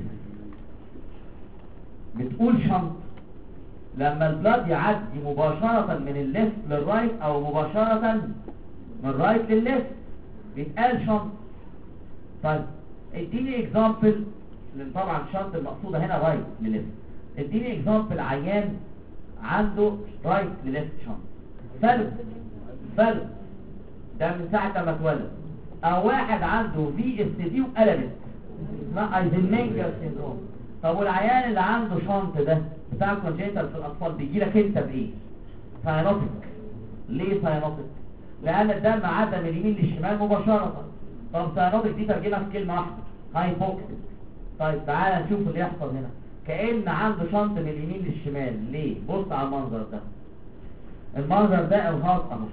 بتقول شنط لما البلاد يعدي مباشرة من الليفت للرايت او مباشرة من الرايت للليفت بيتقال شنط. طيب اديني اكزامبل، لان طبعا الشنط المقصودة هنا رايت لليفت. اديني اكزامبل عيان عنده رايت لليفت شنط. فلو فلو ده من ساعة لما اتولد، او واحد عنده في اس دي وقلبت اسمها ايزنمنجر سيندروم. طب والعيان اللي عنده شنط ده بتاع الكونجنتال في الاطفال بيجي لك انت بايه؟ ساينوتيك. ليه ساينوتيك؟ لان الدم عدى من اليمين للشمال مباشره. طب ساينوتيك دي ترجمها في كلمه واحده، هايبوكسيك. طيب تعالى نشوف اللي يحصل هنا. كأن عنده شنط من اليمين للشمال. ليه؟ بص على المنظر ده، المنظر ده الهارت اهو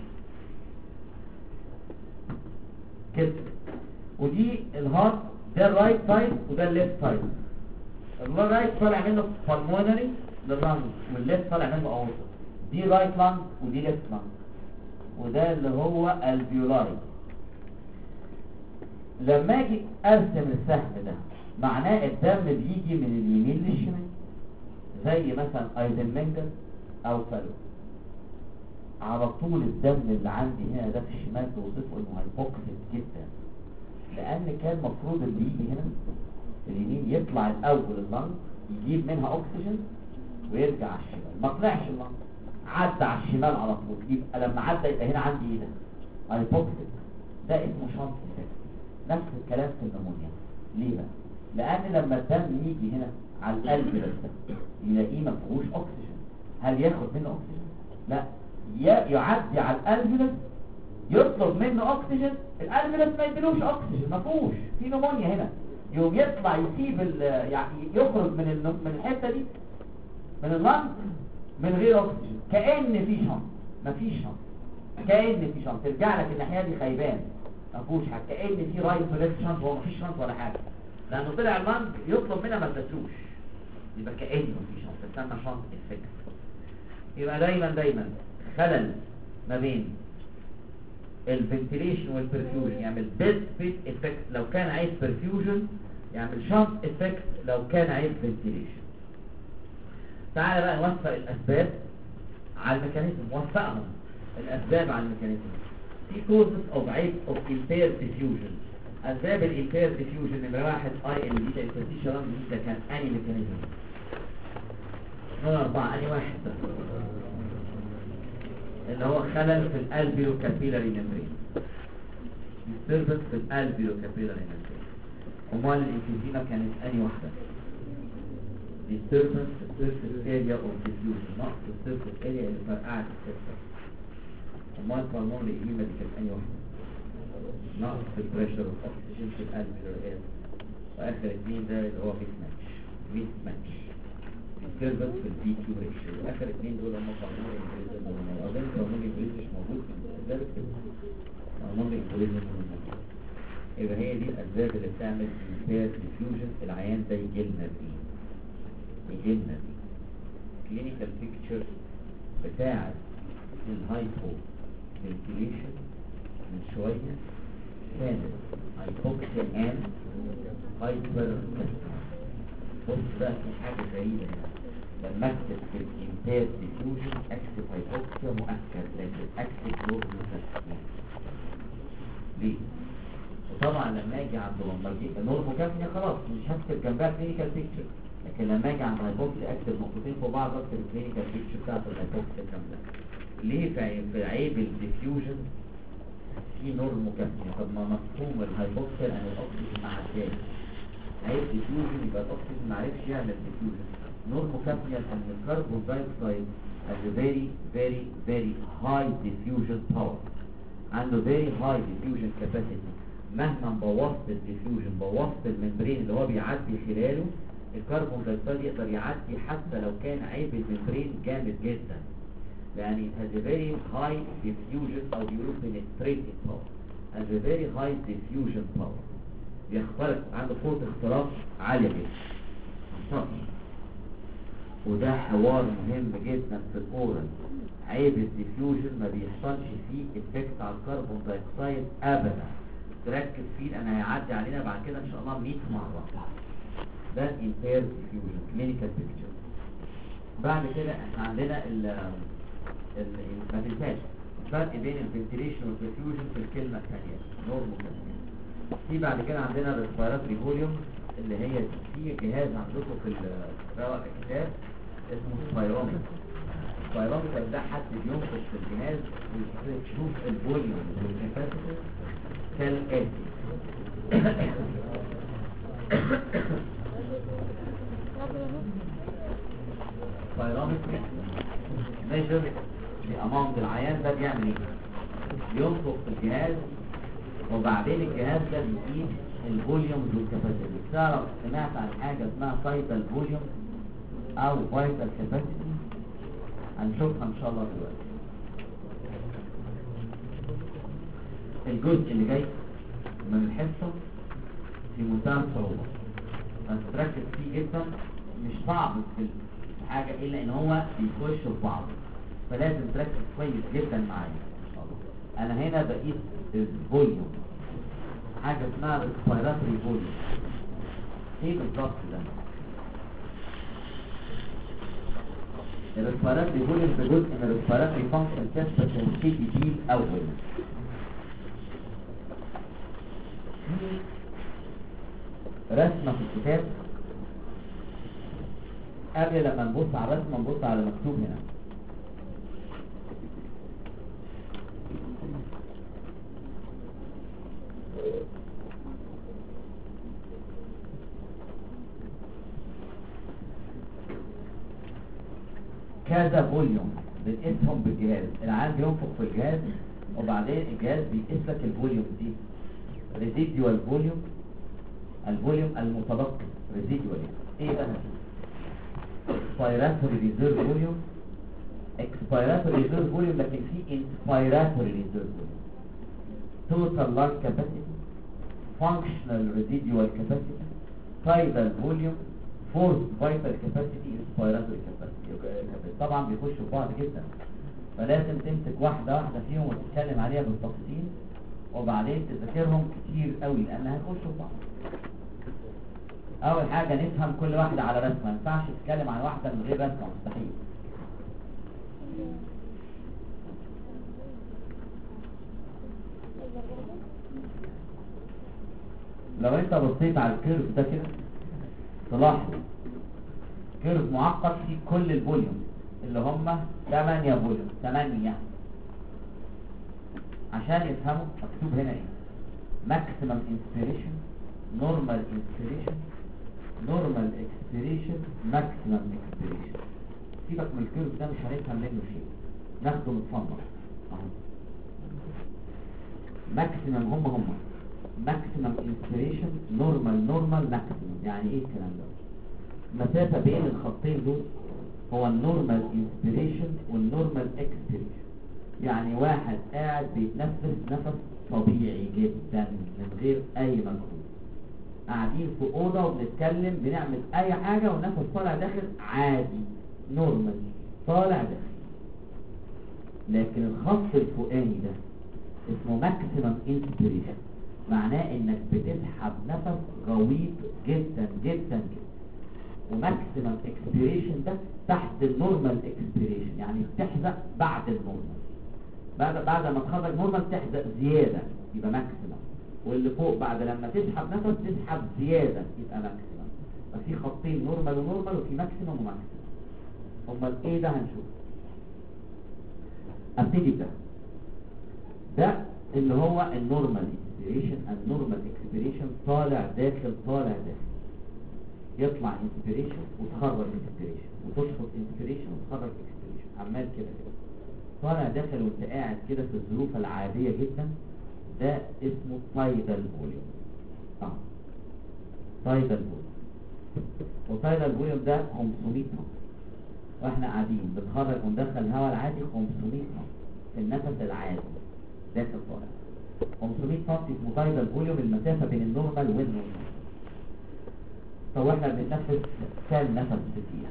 كده، ودي الهارت، ده الرايت سايد وده الليفت سايد. الرايت طالع منه pulmonary لللنج والليفت طالع منه اورطة. دي رايت لانج ودي ليفت لانج، وده اللي هو الفيولاي. لما اجي ارسم السهم ده معناه الدم بيجي من اليمين للشمال، زي مثلا ايزنمنجر او فالو. على طول الدم اللي عندي هنا ده في الشمال توصفه انه هايبوكسيك جدا، لان كان المفروض اللي يجي هنا اليمين يطلع الاول اللنج يجيب منها اكسجين ويرجع على الشمال، ما طلعش اللنج، عدى على الشمال على طول. يبقى لما عدى يبقى هنا عندي ايه ده؟ هايبوكسيك. ده اسمه شنط افكت. نفس الكلام في النمونيا. ليه بقى؟ لان لما الدم يجي هنا على القلب بس يلاقيه ما فيهوش اكسجين، هل ياخد منه اكسجين؟ لا، يعدي على القلب بس يطلب منه اكسجين، القلب بس ما يديلوش اكسجين، ما فيهوش، في نمونيا هنا. يوم يطلع يسيب يعني يخرج من من الحته دي من اللنج من غير اكسجين، كأن في شنط. مفيش شنط، كأن في شنط. ترجع لك الناحيه دي خيبان ما فيهوش حاجه، كأن في رايت وليفت شنط، هو مفيش شنط ولا حاجه، لانه طلع اللنج يطلب منها ما تدسوش، يبقى كأنه في شنط، تسمى شنط افكت. يبقى دايما دايما خلل ما بين الفنتيليشن والبرفيوجن يعمل بيد فيت افكت لو كان عايز برفيوجن، يعمل شنط افكت لو كان عايز فنتيليشن. تعالى بقى نوفق الاسباب على الميكانيزم، وفقهم الاسباب على الميكانيزم. في causes of عيب of impaired diffusion. اسباب الامبير diffusion نمرة واحد اي ال دي interstitial lung disease. ده كان اني ميكانيزم. نمرة اربعة اني واحد ده اللي هو خلل في الالفيو كابيلاري ميمبرين، disturbance في الالفيو كابيلاري ميمبرين. امال الانفيزيما كانت اني واحده، disturbance في surface area of diffusion، نقص في surface area اللي فرقعت السيستم. امال pulmonary edema دي كانت اني واحده، نقص في pressure of oxygen في الالفيو area. واخر اثنين ده اللي هو ميس ماتش ميس ماتش disturbance في البي كيو ريشيو. واخر اثنين دول هم pulmonary embolism. اظن pulmonary embolism مش موجود في الاسباب كده، pulmonary embolism موجود. يبقى هي دي الاسباب اللي بتعمل impaired diffusion. العيان ده يجي لنا بيه يجي لنا بيه clinical picture بتاع الهايبو ventilation من شويه كانت هايبوكسيا and hypertension. بص بقى في حاجة غريبة هنا، لما اكتب في الانتاج ديفيوجن اكتب هايبوكسيا مؤكد، لكن اكتب نورموكابنيا ليه؟ وطبعا لما اجي عند نورموكابنيا خلاص مش هكتب جنبها كلينيكال بيكتشر، لكن لما اجي عند هايبوكسيا اكتب نقطتين في بعض واكتب الكلينيكال بيكتشر بتاعت الهايبوكسيا كاملة. ليه؟ في في عيب الديفيوجن في نورموكابنيا. طب ما مفهوم الهايبوكسيا ان الاكسجين ما عداش، عيب ديفيوجن يبقى الاكسجين ما عرفش يعمل ديفيوجن. نورموكابنيا ان الكربون دايوكسيد has a very very very high diffusion power، عنده very high diffusion capacity. مهما بوظت الديفيوجن بوظت الممبرين اللي هو بيعدي خلاله، الكربون دايوكسيد يقدر يعدي حتى لو كان عيب الممبرين جامد جدا، لأن it has a very high diffusion أو بيقولوا penetrating power، has a very high diffusion power، بيخترق، عنده قوة اختراق عالية جدا. وده حوار مهم جدا في الأورال. عيب الديفيوجن ما بيحصلش فيه افكت على الكربون دايوكسيد أبدا، تركز فيه أنا هيعدي علينا بعد كده إن شاء الله مية مرة. ده impaired diffusion clinical picture. بعد كده احنا عندنا ال ما تنساش الفرق بين الفنتيليشن والديفيوجن في الكلمة الثانية نورموكابنيا. في بعد كده عندنا الريسبيراتوري فوليوم اللي هي في جهاز عندكم في الكتاب اسمه سبايرومتر. السبايرومتر ده حد بينقص في الجهاز ويشوف الفوليوم والكاباسيتي كالآتي. سبايرومتر ميجر الاماونت العيان ده بيعمل ايه؟ بينفخ في الجهاز وبعدين الجهاز ده بيقيس الفوليوم والكاباسيتي. تعرف سمعت عن حاجه اسمها فايتال فوليوم او فايتال كاباسيتي؟ هنشوفها ان شاء الله دلوقتي. الجزء اللي جاي من الحصه في منتهى الصعوبه، بس تركز فيه جدا، مش صعب في حاجه الا ان هو بيخش في بعض، فلازم تركز كويس جدا معايا. انا هنا بقيس الفوليوم، حاجه اسمها ريسبيراتوري فوليوم. ايه بالظبط ده؟ الريسبيراتوري فوليوم ده جزء من الريسبيراتوري فانكشن تيست، بس هنبتدي بيه الاول. رسمه في الكتاب، قبل لما نبص على الرسمه نبص على المكتوب هنا. كذا فوليوم بنقيسهم بالجهاز، العيان بينفخ في الجهاز وبعدين الجهاز بيقيس لك الفوليوم دي، ريزيديوال فوليوم، الفوليوم المتبقي ريزيديوال. ايه بقى؟ اكسبيراتوري ريزيرف فوليوم، اكسبيراتوري ريزيرف فوليوم، لكن في انسبيراتوري ريزيرف فوليوم، توتال لارج كاباسيتي، فانكشنال ريزيديوال كاباسيتي، تايدال فوليوم، فورس فايتال كاباسيتي، انسبيراتوري كاباسيتي. طبعا بيخشوا في بعض جدا، فلازم تمسك واحده واحده فيهم وتتكلم عليها بالتفصيل وبعدين تذاكرهم كتير قوي لان هيخشوا في بعض. اول حاجه نفهم كل واحده على رسمه، ما ينفعش تتكلم عن واحده من غير رسمه، مستحيل. لو انت بصيت على الكيرف ده كده تلاحظ كيرف معقد فيه كل الفوليوم اللي هم ثمانية فوليوم، ثمانية. عشان يفهموا مكتوب هنا ايه؟ ماكسيمم انسبيريشن، نورمال انسبيريشن، نورمال اكسبيريشن، ماكسيمم اكسبيريشن. سيبك من الكيرف ده مش هنفهم منه شيء، ناخده متصنف اهو. ماكسيمم هم هم ماكسيمم انسبيريشن، نورمال نورمال ماكسيمم. يعني ايه الكلام ده؟ المسافه بين الخطين دول هو النورمال انسبيريشن والنورمال اكسبيريشن. يعني واحد قاعد بيتنفس نفس طبيعي جدا من غير اي مجهود، قاعدين في اوضه وبنتكلم بنعمل اي حاجه والنفس طالع داخل عادي نورمال طالع داخل. لكن الخط الفوقاني ده اسمه ماكسيمم انسبيريشن، معناه انك بتسحب نفس غويط جدا جدا جدا، وماكسيمم اكسبيريشن ده تحت النورمال اكسبيريشن، يعني بتحزق بعد النورمال، بعد بعد ما تخرج نورمال تحزق زياده يبقى ماكسيمم، واللي فوق بعد لما تسحب نفس تسحب زياده يبقى ماكسيمم. ففي خطين نورمال ونورمال وفي ماكسيمم وماكسيمم. امال ايه ده؟ هنشوف. ابتدي بده. ده اللي هو النورمال انسبيريشن. النورمال اكسبيريشن طالع داخل طالع داخل، يطلع انسبيريشن وتخرج اكسبيريشن وتشفط انسبيريشن وتخرج اكسبيريشن، عمال كده كده طالع داخل وانت قاعد كده في الظروف العاديه جدا. ده اسمه تايدال فوليوم. اه تايدال فوليوم. وتايدال فوليوم ده خمسمية نفس، واحنا قاعدين بنخرج وندخل الهواء العادي خمسمية نفس في النفس العادي داخل طالع. خمسمية نفس اسمه تايدال فوليوم، المسافه بين النورمال والنورمال. طب احنا بنتنفس كام نفس في الدقيقه؟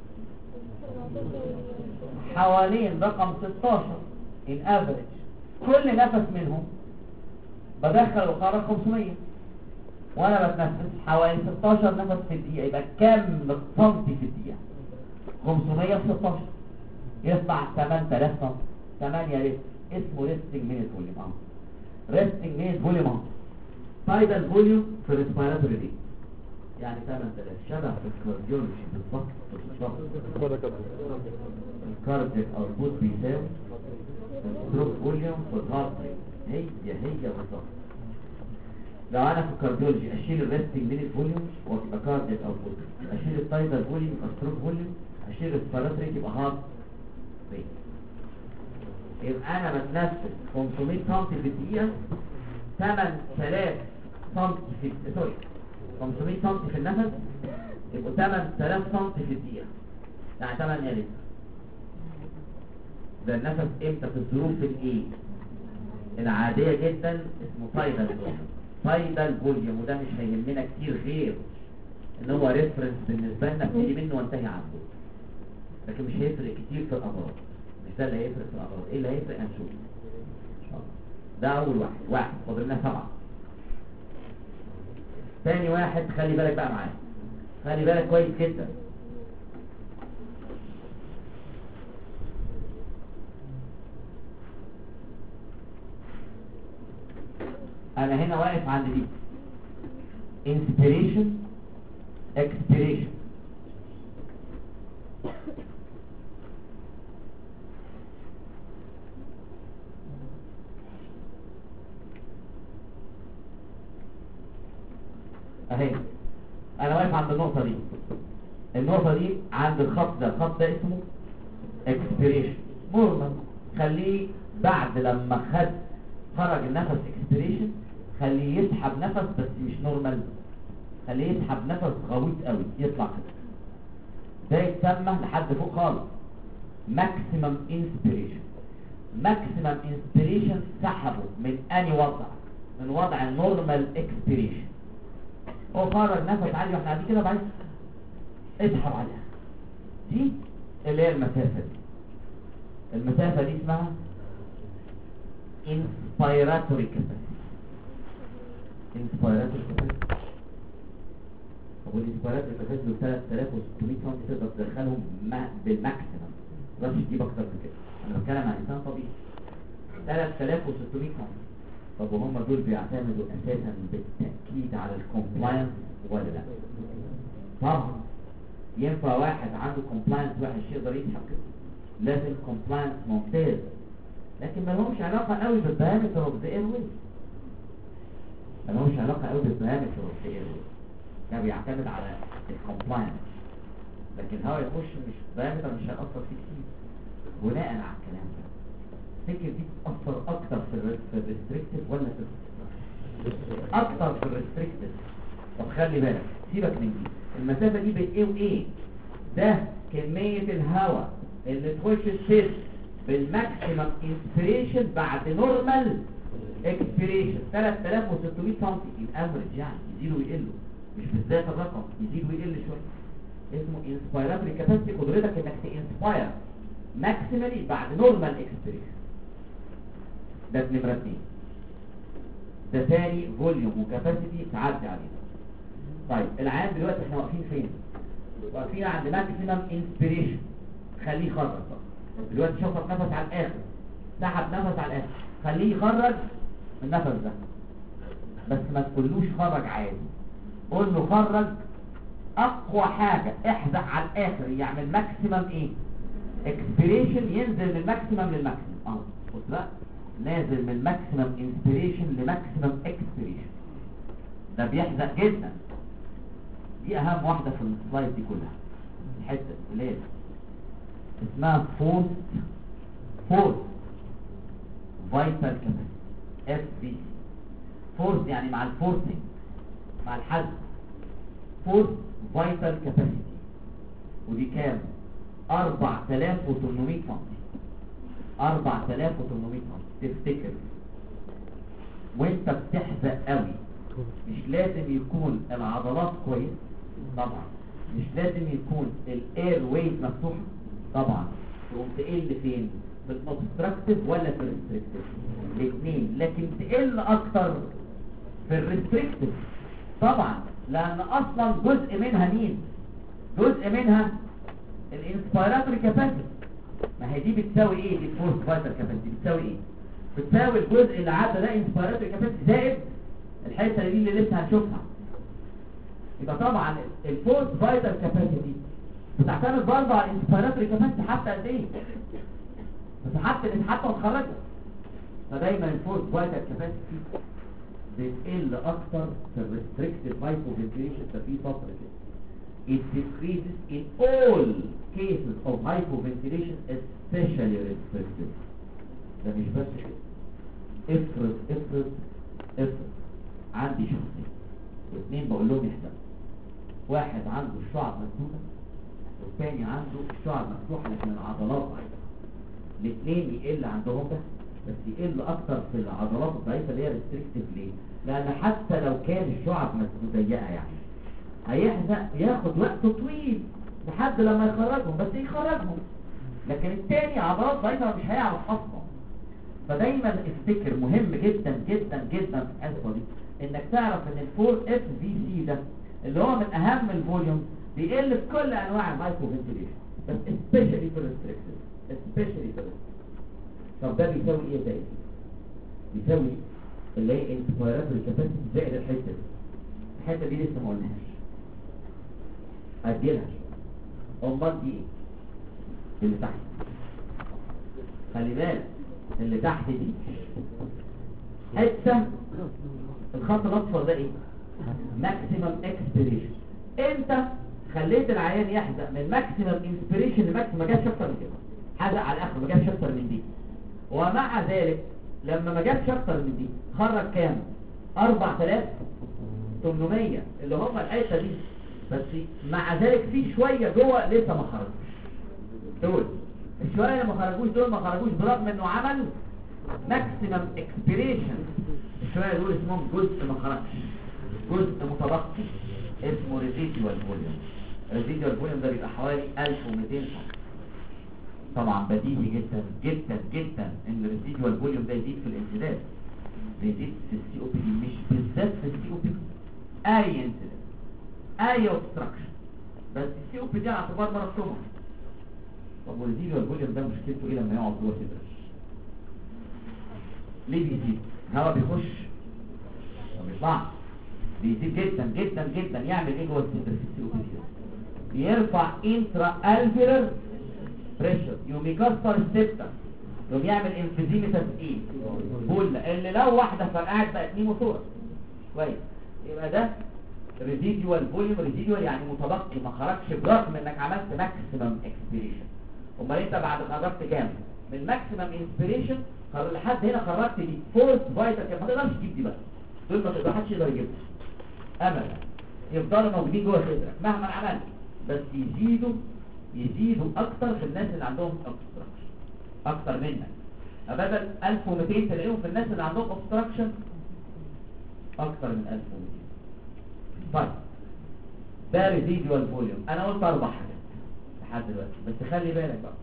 حوالين رقم ستاشر ان افريج. كل نفس منهم بدخل وخرج خمسمية، وانا بتنفس حوالي ستاشر نفس في الدقيقه. يبقى كام سنتي في الدقيقه؟ خمسمية في ستاشر يطلع تمانية آلاف سنتي. تمانية ريست اسمه ريستنج مينيت فوليوم. اه ريستنج مينيت فوليوم. اه تايدال فوليوم في الريسبيراتوري ريت يعني ثمانية آلاف. شبه الكارديولوجي بالظبط بالظبط. الكارديك اوتبوت بيساوي الستروك فوليوم في الهارت ريت، هي هي بالظبط. لو انا في الكارديولوجي اشيل الريستنج مينيت فوليوم وتبقى كارديك اوتبوت، اشيل التايدال فوليوم يبقى ستروك فوليوم، اشيل الريسبيراتوري ريت يبقى هارت ريت. يبقى انا بتنفس خمسمية سم في الدقيقه، ثمانية آلاف سم في سوري خمسمية سم في النفس يبقوا ثمانية آلاف سم في الدقيقه، يعني ثمانية لتر. ده النفس امتى؟ في الظروف الايه العاديه جدا، اسمه تايدال فوليوم. تايدال فوليوم، وده مش هيهمنا كتير غير ان هو ريفرنس بالنسبه لنا ابتدي منه وانتهي عنده، لكن مش هيفرق كتير في الامراض. مش ده اللي هيفرق في الامراض. ايه اللي هيفرق؟ هنشوف. ده اول واحد. واحد فاضل لنا سبعه. ثاني واحد خلي بالك بقى معايا، خلي بالك كويس جدا. انا هنا واقف عند دي inspiration expiration. اهي انا واقف عند النقطة دي. النقطة دي عند الخط ده. الخط ده اسمه expiration. نورمال خليه بعد لما خد خرج النفس expiration خليه يسحب نفس بس مش نورمال، خليه يسحب نفس غويط قوي يطلع كده. ده يتسمى لحد فوق خالص ماكسيمم انسبيريشن. ماكسيمم انسبيريشن سحبه من اني وضع؟ من وضع النورمال اكسبيريشن. هو خرج نفس عالي واحنا قاعدين كده بعدين اسحب عليها. دي اللي هي المسافه دي. المسافه دي اسمها inspiratory capacity. inspiratory capacity. طب والinspiratory capacity دول ثلاثة آلاف وستمية سم تقدر تدخلهم بالماكسيمم، ما تقدرش تجيب اكتر من كده. انا بتكلم عن انسان طبيعي ثلاثة آلاف وستمية سم. طب وهم دول بيعتمدوا اساسا بالتاكيد على الكومبلاينس ولا لا؟ طبعا. ينفع واحد عنده كومبلاينس وحش يقدر يسحب كده؟ لازم كومبلاينس ممتاز، لكن ما لهمش علاقه قوي بالدايمتر اوف ذا اير ويز. ما لهمش علاقه قوي بالدايمتر اوف ذا اير ويز. ده بيعتمد على الكومبلاينس، لكن الهواء يخش مش دايمتر مش هيأثر فيه كتير. بناء على الكلام ده فكر دي تأثر اكتر في في الريستريكتيف ولا في الريستريكتيف؟ اكتر في الريستريكتيف. طب خلي بالك سيبك من دي. المسافه دي بين ايه وايه؟ ده كميه الهواء اللي تخش السيست بالماكسيمم انسبيريشن بعد نورمال اكسبيريشن ثلاثة آلاف وستمية سم الافريج، يعني يزيد ويقل، مش بالذات الرقم يزيد ويقل شويه. اسمه انسبيراتوري كاباسيتي، قدرتك انك تنسباير ماكسيمالي بعد نورمال اكسبيريشن. ده نمره اثنين. ده تاني فوليوم وكاباسيتي تعدي عليه. طيب العيان دلوقتي احنا واقفين فين؟ واقفين عند ماكسيمم انسبيريشن، خليه يخرج بقى. دلوقتي شفط نفس على الاخر، سحب نفس على الاخر، خليه يخرج النفس ده، بس ما تقولوش خرج عادي، قول له خرج اقوى حاجه، احزق على الاخر، يعمل ماكسيمم ايه؟ اكسبيريشن، ينزل من الماكسيمم للماكسيمم. اه بص بقى، نازل من ماكسيمم انسبيريشن لماكسيمم اكسبيريشن، ده بيحزق جدا. دي اهم واحده في السلايد دي كلها، الحته اللي هي اسمها فورس فورس فايتال كاباسيتي، اف في سي. فورس يعني مع الفورسنج، مع الحزق، فورس فايتال كاباسيتي، ودي كام؟ أربعة آلاف وثمانمائة سم. أربعة آلاف وثمانمائة سم. تفتكر وانت بتحزق قوي مش لازم يكون العضلات كويس طبعا، مش لازم يكون الاير ويز مفتوحه طبعا، تقوم تقل فين؟ في الاوبستراكتيف ولا في الريستريكتيف؟ الاثنين، لكن تقل اكتر في الريستريكتيف طبعا، لان اصلا جزء منها مين؟ جزء منها الانسبيراتوري كاباسيتي. ما هي دي بتساوي ايه؟ دي فورس فايتال كاباسيتي بتساوي ايه؟ بتساوي الجزء اللي عدى ده انسبيراتوري كاباسيتي زائد الحته دي اللي لسه هنشوفها. يبقى طبعا الفورس فايتال كاباسيتي بتعتمد برضه على الانسبيراتوري كاباسيتي حتى قد ايه؟ بس حتى حتى وتخرجها. فدايما الفورس فايتال كاباسيتي بتقل اكتر في الريستريكتيف هايبوفنتيليشن. ففي فتره كده it decreases in all cases of hypoventilation especially restricted. ده مش بس كده، افرض افرض افرض عندي شخصين واثنين بقول لهم يحزقوا، واحد عنده الشعب مسدوده والثاني عنده الشعب مفتوحه لكن العضلات ضعيفه. الاثنين يقل عندهم ده، بس يقل اكتر في العضلات الضعيفه اللي هي ريستريكتيف. ليه؟ لان حتى لو كان الشعب ضيقه يعني هيحزق، ياخد وقت طويل لحد لما يخرجهم، بس يخرجهم، لكن الثاني عضلات ضعيفه مش هيعرف اصلا. فدايما افتكر مهم جدا جدا جدا في الحصه دي انك تعرف ان الفور اف في سي ده اللي هو من اهم الفوليوم بيقل في كل انواع الهايبوفنتيليشن، بس especially في الريستريكتيف especially في الريستريكتيف. طب ده بيساوي ايه زي بيساوي اللي هي انسبيراتوري كاباسيتي زائد الحته دي. الحته دي لسه ما قلناهاش، اديلها. امال دي ايه؟ اللي تحت، خلي بالك اللي تحت دي حته الخط الاصفر ده ايه؟ ماكسيمم اكسبيريشن. انت خليت العيان يحزق من ماكسيمم انسبيريشن لماكسيمم، ما جابش اكتر من كده، حزق على الاخر ما جابش اكتر من دي. ومع ذلك لما ما جابش اكتر من دي خرج كام؟ أربعة آلاف وثمانمائة اللي هم الحته دي، بس مع ذلك في شويه جوه لسه ما خرجوش. دول الشويه اللي ما خرجوش دول ما خرجوش برغم انه عمل ماكسيمم اكسبيريشن. الشويه دول اسمهم جزء ما خرجش، جزء متبقي اسمه ريزيديوال فوليوم. الريزيديوال فوليوم ده بيبقى حوالي ألف ومئتين سم. طبعا بديهي جدا جدا جدا ان الريزيديوال فوليوم ده يزيد في الانسداد، بيزيد في السي او بي دي، مش بالذات في السي او بي دي، اي انسداد اي اوبستراكشن، بس السي او بي دي على اعتبار مرض سمعي. طب والريزيديوال فوليوم ده مشكلته ايه لما يقعد جوه صدرك؟ ليه بيزيد؟ الهواء بيخش ما بيطلعش، بيزيد جدا جدا جدا. يعمل ايه جوه الصدر في السي او بي دي؟ يرفع انترا الفيرر بريشر، يقوم يكسر السبتة، يقوم يعمل انفيزيمتاس ايه؟ بولة، اللي لو واحدة فرقعت بقت نيموثوركس. كويس، يبقى ده ريزيديوال فوليوم. ريزيديوال يعني متبقي ما خرجش برغم انك عملت ماكسيمم اكسبيريشن. امال انت بعد خرجت كام؟ من ماكسيمم انسبيريشن لحد هنا خرجت دي فورس فايتال كام؟ ما تقدرش تجيب دي بقى، دول ما تقدر حدش يقدر يجيبهم ابدا، يفضلوا موجودين جوه صدرك مهما عملت، بس يزيدوا يزيدوا اكتر في الناس اللي عندهم اوبستراكشن اكتر منك. بدل ألف ومئتين تلاقيهم في الناس اللي عندهم اوبستراكشن اكتر من ألف ومئتين. طيب ده ريزيديوال فوليوم. انا قلت اربع حاجات لحد دلوقتي، بس خلي بالك بقى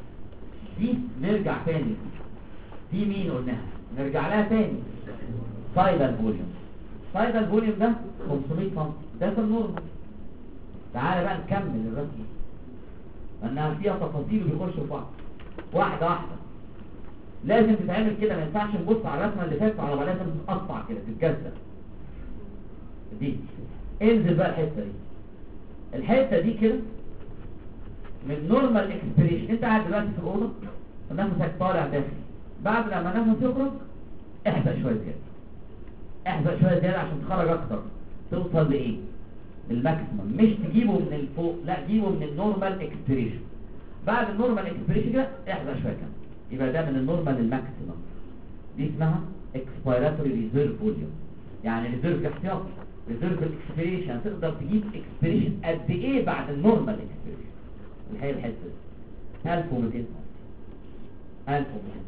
دي نرجع تاني. دي مين قلناها؟ نرجع لها تاني. سايدال فوليوم. سايدال فوليوم ده خمسمية سم، ده في النورمال. تعالى بقى نكمل الرسمه لانها فيها تفاصيل بيخشوا في بعض واحده واحده. لازم تتعمل كده، ما ينفعش نبص على الرسمه اللي فاتت على لازم تتقطع كده تتجزأ. دي انزل بقى الحته دي، الحته دي كده من نورمال اكسبريشن. انت قاعد دلوقتي في الاوضه ونفسك طالع داخل، بعد لما نفسك يخرج احزق شويه زياده، احزق شويه زياده عشان تخرج اكتر. توصل لايه؟ الماكسيمم. مش تجيبه من الفوق، لا جيبه من النورمال اكسبريشن. بعد النورمال اكسبريشن كده احزق شويه كمان، يبقى ده من النورمال للماكسيمم. دي اسمها اكسبيراتوري ريزيرف فوليوم، يعني ريزيرف احتياطي. ريزيرف الاكسبريشن تقدر تجيب اكسبريشن قد ايه بعد النورمال اكسبريشن. الحقيقه الحته دي ألف ومئتين ألف ومئتين.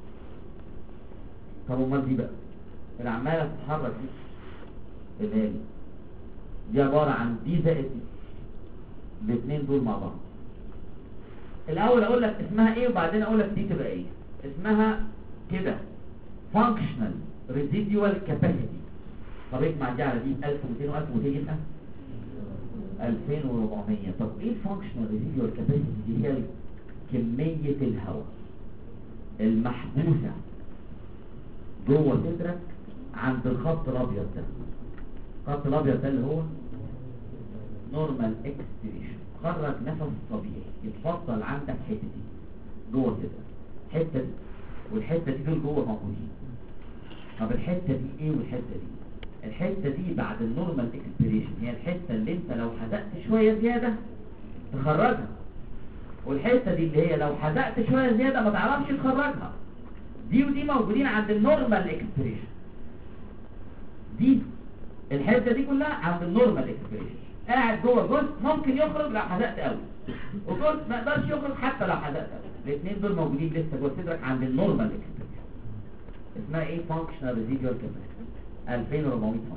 طب امال دي بقى اللي عماله تتحرك دي اللي هي دي عباره عن دي زائد دي، الاثنين دول مع بعض. الاول اقول لك اسمها ايه وبعدين اقول لك دي تبقى ايه. اسمها كده functional residual capacity. طب اجمع دي على دي ألف ومئتين و ألف ومئتين يبقى ألفين وأربعمية. طب ايه functional residual capacity دي؟ هي كمية الهواء المحبوسة جوه صدرك عند الخط الابيض ده. الخط الابيض ده اللي هو نورمال اكسبريشن. خرج نفس طبيعي يتفضل عندك حته دي جوه صدرك، الحته دي والحته دي دول جوه موجودين. طب الحته دي ايه والحته دي؟ الحته دي بعد النورمال اكسبريشن هي الحته اللي انت لو حدقت شويه زياده تخرجها، والحته دي اللي هي لو حدقت شويه زياده ما تعرفش تخرجها. دي ودي موجودين عند النورمال اكسبريشن. دي الحته دي كلها عند النورمال اكسبريشن. قاعد جوه جزء ممكن يخرج لو حدقت قوي، وجزء ما يقدرش يخرج حتى لو حدقت قوي. الاثنين دول موجودين لسه جوه صدرك عند النورمال اكسبريشن. اسمها ايه؟ فانكشنال ريزيدوال كاباسيتي ألفين وأربعمية سم.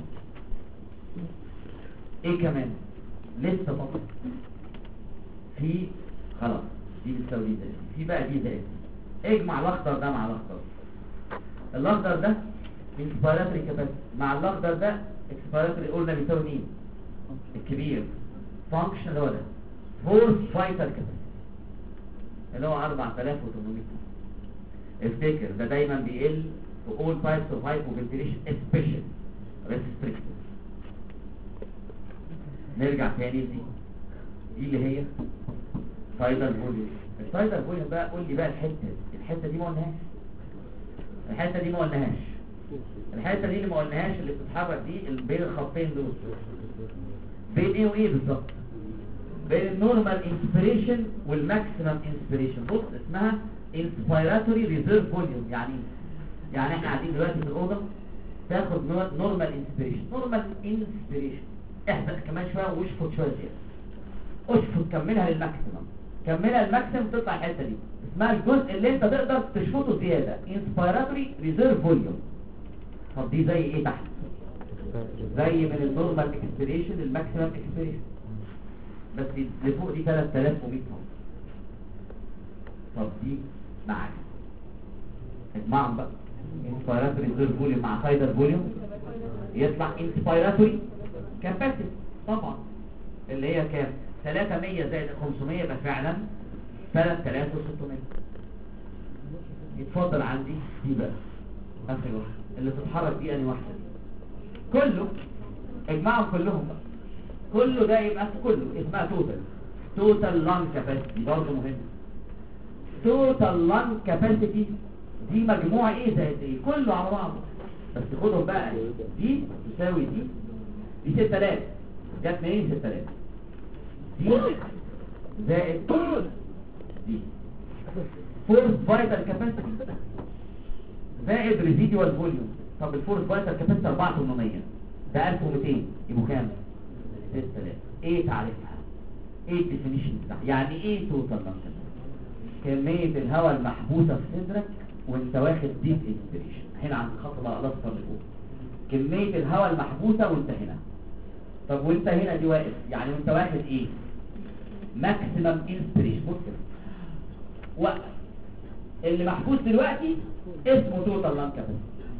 ايه كمان لسه فقط في خلاص دي بتساوي دي زائد في بقى دي زائد. اجمع الاخضر ده مع الاخضر. الاخضر ده انسبيراتوري كاباسيتي مع الاخضر ده اكسبيراتوري. قلنا بيساوي مين؟ الكبير فانكشن اللي هو ده فورس فايتال كاباسيتي اللي هو أربعة آلاف وثمانمية. افتكر ده دايما بيقل في all types of hypoventilation especially restricted. نرجع تاني لدي دي اللي هي سايدال فوليوم. السايدال فوليوم بقى قول لي بقى الحته دي الحته دي ما قلناهاش. الحته دي ما قلناهاش الحته دي اللي ما قلناهاش اللي بتتحرك دي اللي بين الخطين دول. بين ايه وايه بالظبط؟ بين النورمال انسبيريشن والماكسيمم انسبيريشن. بص اسمها انسبيراتوري ريزيرف فوليوم. يعني يعني احنا قاعدين دلوقتي في الاوضه تاخد نورمال انسبيريشن. نورمال انسبيريشن احبط كمان شويه واشفط شويه زياده. اشفط كملها للماكسيمم. كملها للماكسيمم تطلع الحته دي اسمها الجزء اللي انت تقدر تشفطه زياده انسبيراتوري ريزيرف فوليوم. طب دي زي ايه تحت؟ زي من النورمال اكسبيريشن للماكسيمم اكسبيريشن، بس اللي فوق دي ثلاثة آلاف ومئة سم. طب دي معاك اجمعهم بقى. انسبيراتوري ريزيرف فوليوم مع سايدال فوليوم يطلع انسبيراتوري كاباسيتي طبعا اللي هي كام؟ ثلاثمية زائد خمسمية يبقى فعلا ثلاثة آلاف وستمية. يتفضل عندي دي بقى اخر واحده اللي تتحرك دي اني واحده دي. كله اجمعهم كلهم بقى. كله ده يبقى كله اسمها توتال توتال لانج كاباسيتي. برضه مهم توتال لانج كاباسيتي دي مجموعه ايه زائد ايه كله على بعضه. بس خدهم بقى دي تساوي دي دي ستة آلاف. جت منين ستة آلاف؟ دي زائد دي فورس فايتال كاباسيتي زائد ريزيدوال فوليوم. طب الفورس فايتال كاباسيتي أربعة آلاف وثمانمية ده ألف ومئتين يبقوا كام؟ ستة آلاف. ايه تعريفها؟ ايه الديفينيشن بتاعها؟ يعني ايه توتال لانج كاباسيتي؟ كميه الهواء المحبوسه في صدرك وانت واخد ديب انسبيريشن. هنا عند الخط بقى الاصفر اللي فوق كميه الهواء المحبوسه وانت هنا. طب وانت هنا دي واقف يعني وانت واخد ايه؟ ماكسيمم انسبيريشن. بص كده وقف اللي محبوس دلوقتي اسمه توتال لانج كاباسيتي.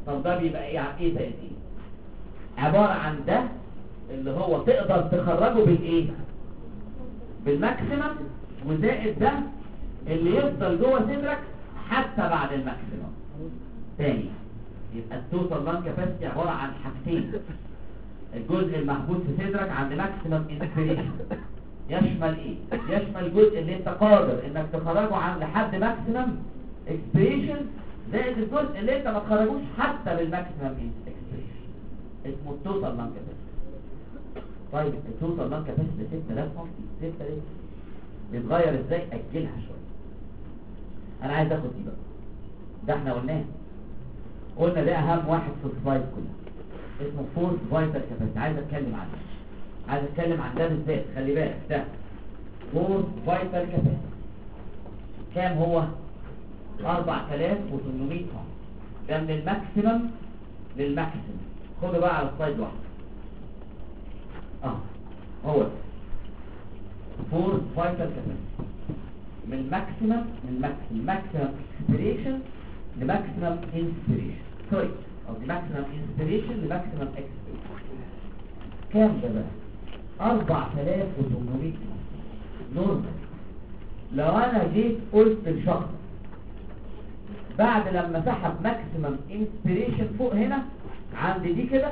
طب ده بيبقى ايه عن ايه زائد ايه؟ عبارة عن ده اللي هو تقدر تخرجه بالايه؟ بالماكسيمم، وزائد ده اللي يفضل جوه صدرك حتى بعد الماكسيمم. تاني يبقى التوتال لانج كاباسيتي عبارة عن حاجتين، الجزء المحبوس في صدرك عند ماكسيمم انسبيريشن يشمل ايه؟ يشمل الجزء اللي انت قادر انك تخرجه عن لحد ماكسيمم اكسبيريشن، زائد الجزء اللي انت ما تخرجوش حتى بالماكسيمم اكسبيريشن، اسمه التوتال لانج كاباسيتي. طيب التوتال لانج كاباسيتي ستة آلاف سم، ستة ليه؟ بيتغير ازاي؟ اجلها شويه. انا عايز اخد دي بقى، ده احنا قلناه قلنا ده اهم واحد في السلايد كلها، اسمه فورس فايتال كاباسيتي. عايز اتكلم عنه، عايز اتكلم عن ده بالذات. خلي بالك ده فورس فايتال كاباسيتي كام هو؟ أربعة آلاف وثمانمائة طن. ده من الماكسيمم للماكسيمم. خدوا بقى على السلايد واحد. اه هو فورس فايتال كاباسيتي من الماكسيمم من ماكسيمم ماكسيمم اكسبيريشن لماكسيمم انسبيريشن، سوري او ماكسيمم انسبيريشن لماكسيمم اكسبيريشن. كام ده بقى؟ أربعة آلاف وثمانمائة نورمال. لو انا جيت قلت لشخص بعد لما سحب ماكسيمم انسبيريشن فوق هنا عند دي كده،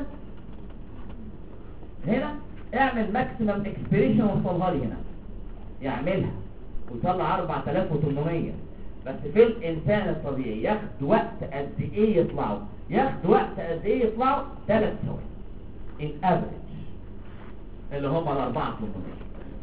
هنا اعمل ماكسيمم اكسبيريشن وصلها لي هنا، يعملها ويطلع أربعة آلاف وثمانمائة، بس في الانسان الطبيعي ياخد وقت قد ايه يطلعوا؟ ياخد وقت قد ايه يطلعوا؟ ثلاث ثواني ان افريج، اللي هم ال أربعة آلاف وثمانمائة.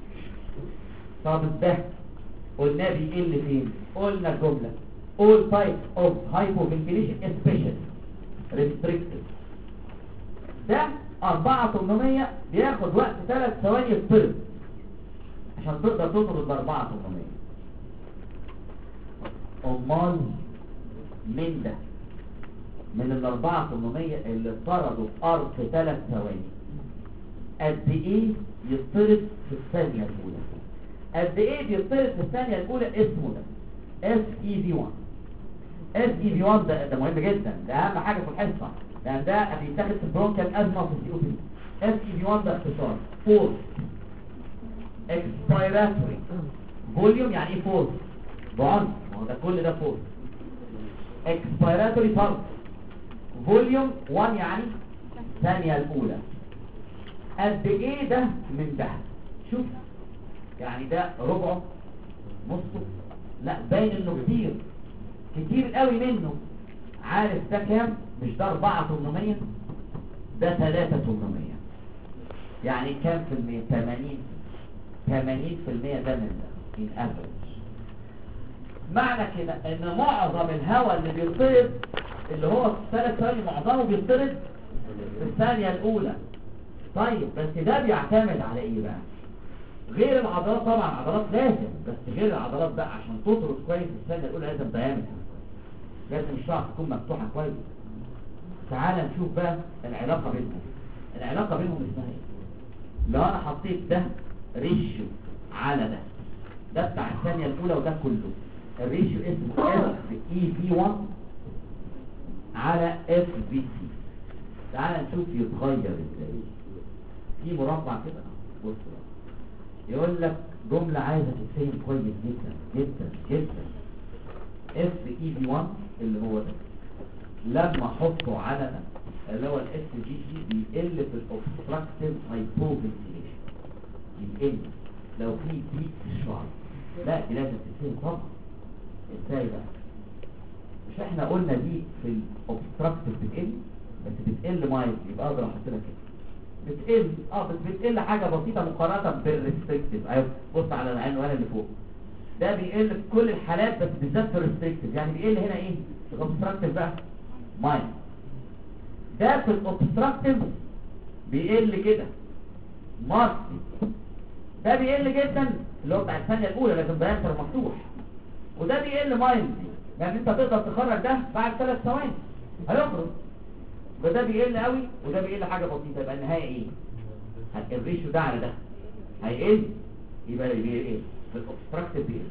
طب ده قلنا بيقل فين؟ قلنا جمله all types of hypoventilation especially restricted. ده أربعة آلاف وثمانمائة بياخد وقت ثلاث ثواني يطرد عشان تقدر تطرد ب أربعة آلاف وثمانمائة. امال من ده من ال أربعة آلاف وثمانمائة اللي اطردوا في ارض ثلاث ثواني قد ايه يطرد في الثانيه الاولى؟ قد ايه بيطرد في الثانيه الاولى؟ اسمه ده اس اي في واحد. اس اي في واحد ده, ده مهم جدا، ده اهم حاجه في الحصه، لان ده بيتاخد في البرونكيال ازمه وفي السي او بي. اس اي في واحد ده اختصار فورس اكسبيراتوري فوليوم. يعني ايه فورس؟ بعنف، ما هو ده كل ده فورس. اكسبيراتوري فرق فوليوم واحد يعني الثانيه الاولى. قد ايه ده من ده؟ شوف يعني ده ربعه نصه، لا باين انه كتير كتير قوي منه. عارف ده كام؟ مش ده أربعة آلاف وثمانمائة، ده ثلاثة آلاف وثمانمائة. يعني كام في المية؟ ثمانين ثمانين في المية ده من ده in average. معنى كده ان معظم الهواء اللي بيطرد اللي هو في ثلاث ثواني معظمه بيطرد في الثانية الاولى. طيب بس ده بيعتمد على ايه بقى؟ غير العضلات طبعا، عضلات لازم، بس غير العضلات بقى عشان تطرد كويس في الثانية الاولى لازم دايمتر، لازم الشعر تكون مفتوحة كويس. تعال نشوف بقى العلاقة بينهم. العلاقة بينهم اسمها ايه؟ لو انا حطيت ده ريشيو على ده، ده بتاع الثانية الاولى وده كله، الريشيو اسمه اف اي في واحد على اف في سي. تعال نشوف يتغير ازاي. في مربع كده بص بقى يقول لك جملة عايزة تتفهم كويس جدا جدا جدا. اف اي في واحد اللي هو ده لما احطه على ده اللي هو الاس جي سي بيقل في الاوبستراكتيف هايبوفنتيليشن، يقل لو في بيك شعر. لا دي لازم تتفهم طبعا. ازاي بقى؟ مش احنا قلنا دي في الاوبستراكتيف بتقل، بس بتقل مايل، يبقى اقدر احط لك كده بتقل اه بس بتقل حاجه بسيطه مقارنه بالريستريكتيف. ايوه بص على العنوان اللي فوق ده بيقل في كل الحالات، بس بالذات في الريستريكتيف. يعني بيقل هنا ايه في الاوبستراكتيف بقى؟ مايل. ده في الاوبستراكتيف بيقل كده ماركي. ده بيقل جدا اللي هو بتاع الثانيه الاولى لكن دايمتر مفتوح، وده بيقل مايل. يعني انت تقدر تخرج ده بعد ثلاث ثواني هيخرج، وده بيقل قوي وده بيقل حاجه بسيطه. يبقى النهايه ايه؟ الريشيو ده على ده هيقل، يبقى ايه؟ في الاوبستراكتيف بيقل.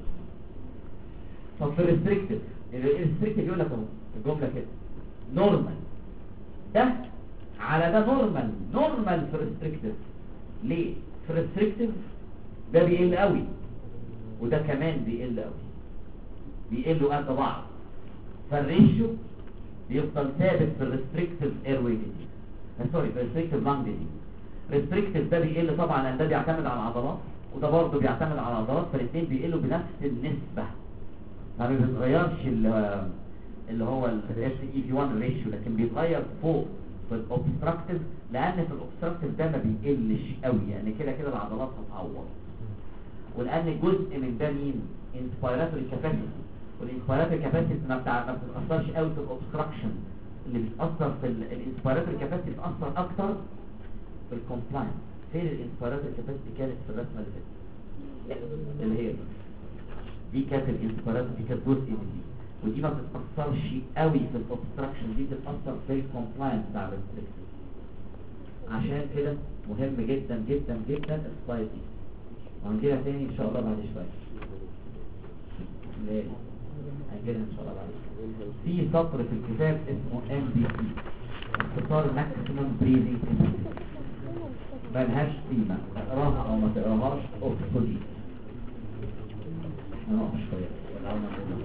طب في الريستريكتيف، الريستريكتيف يقول لك اهو الجمله كده نورمال ده على ده نورمال نورمال في ريستريكتيف. ليه؟ في ريستريكتيف ده بيقل قوي وده كمان بيقل قوي، بيقلوا قد بعض، فالريشيو بيفضل ثابت في الريستريكتيف ايروي دي سوري في الريستريكتيف لانج دي. ريستريكتيف ده بيقل طبعا لان ده بيعتمد على العضلات وده برضه بيعتمد على العضلات، فالاثنين بيقلوا بنفس النسبه، ما بيتغيرش اللي اللي هو الاس اي في واحد ريشيو، لكن بيتغير فوق في الاوبستراكتيف، لان في الاوبستراكتيف ده ما بيقلش قوي يعني كده كده العضلات هتعوض، ولان جزء من ده مين؟ انسبيراتوري كاباسيتي، والانسبيراتوري كاباسيتي ما بتاع ما بتتاثرش قوي في الاوبستراكشن، اللي بيتاثر في الانسبيراتوري كاباسيتي بتاثر اكتر في الكومبلاينس. فين الانسبيراتوري كاباسيتي كانت في الرسمه اللي فاتت اللي هي دي كانت الانسبيراتوري، دي كانت جزء من دي، ودي ما بتتاثرش قوي في الاوبستراكشن، دي بتتاثر في الكومبلاينس بتاع الريستريكتيف. عشان كده مهم جدا جدا جدا السلايد دي، وهنجيلها تاني ان شاء الله بعد شويه. ليه؟ هنجيلها ان شاء الله بعد شويه. في سطر في الكتاب اسمه ام بي سي، اختصار ماكسيمم بريزنج كاباسيتي، ملهاش قيمه، تقراها او ما تقراهاش اوبسوليت. نقف شويه ولا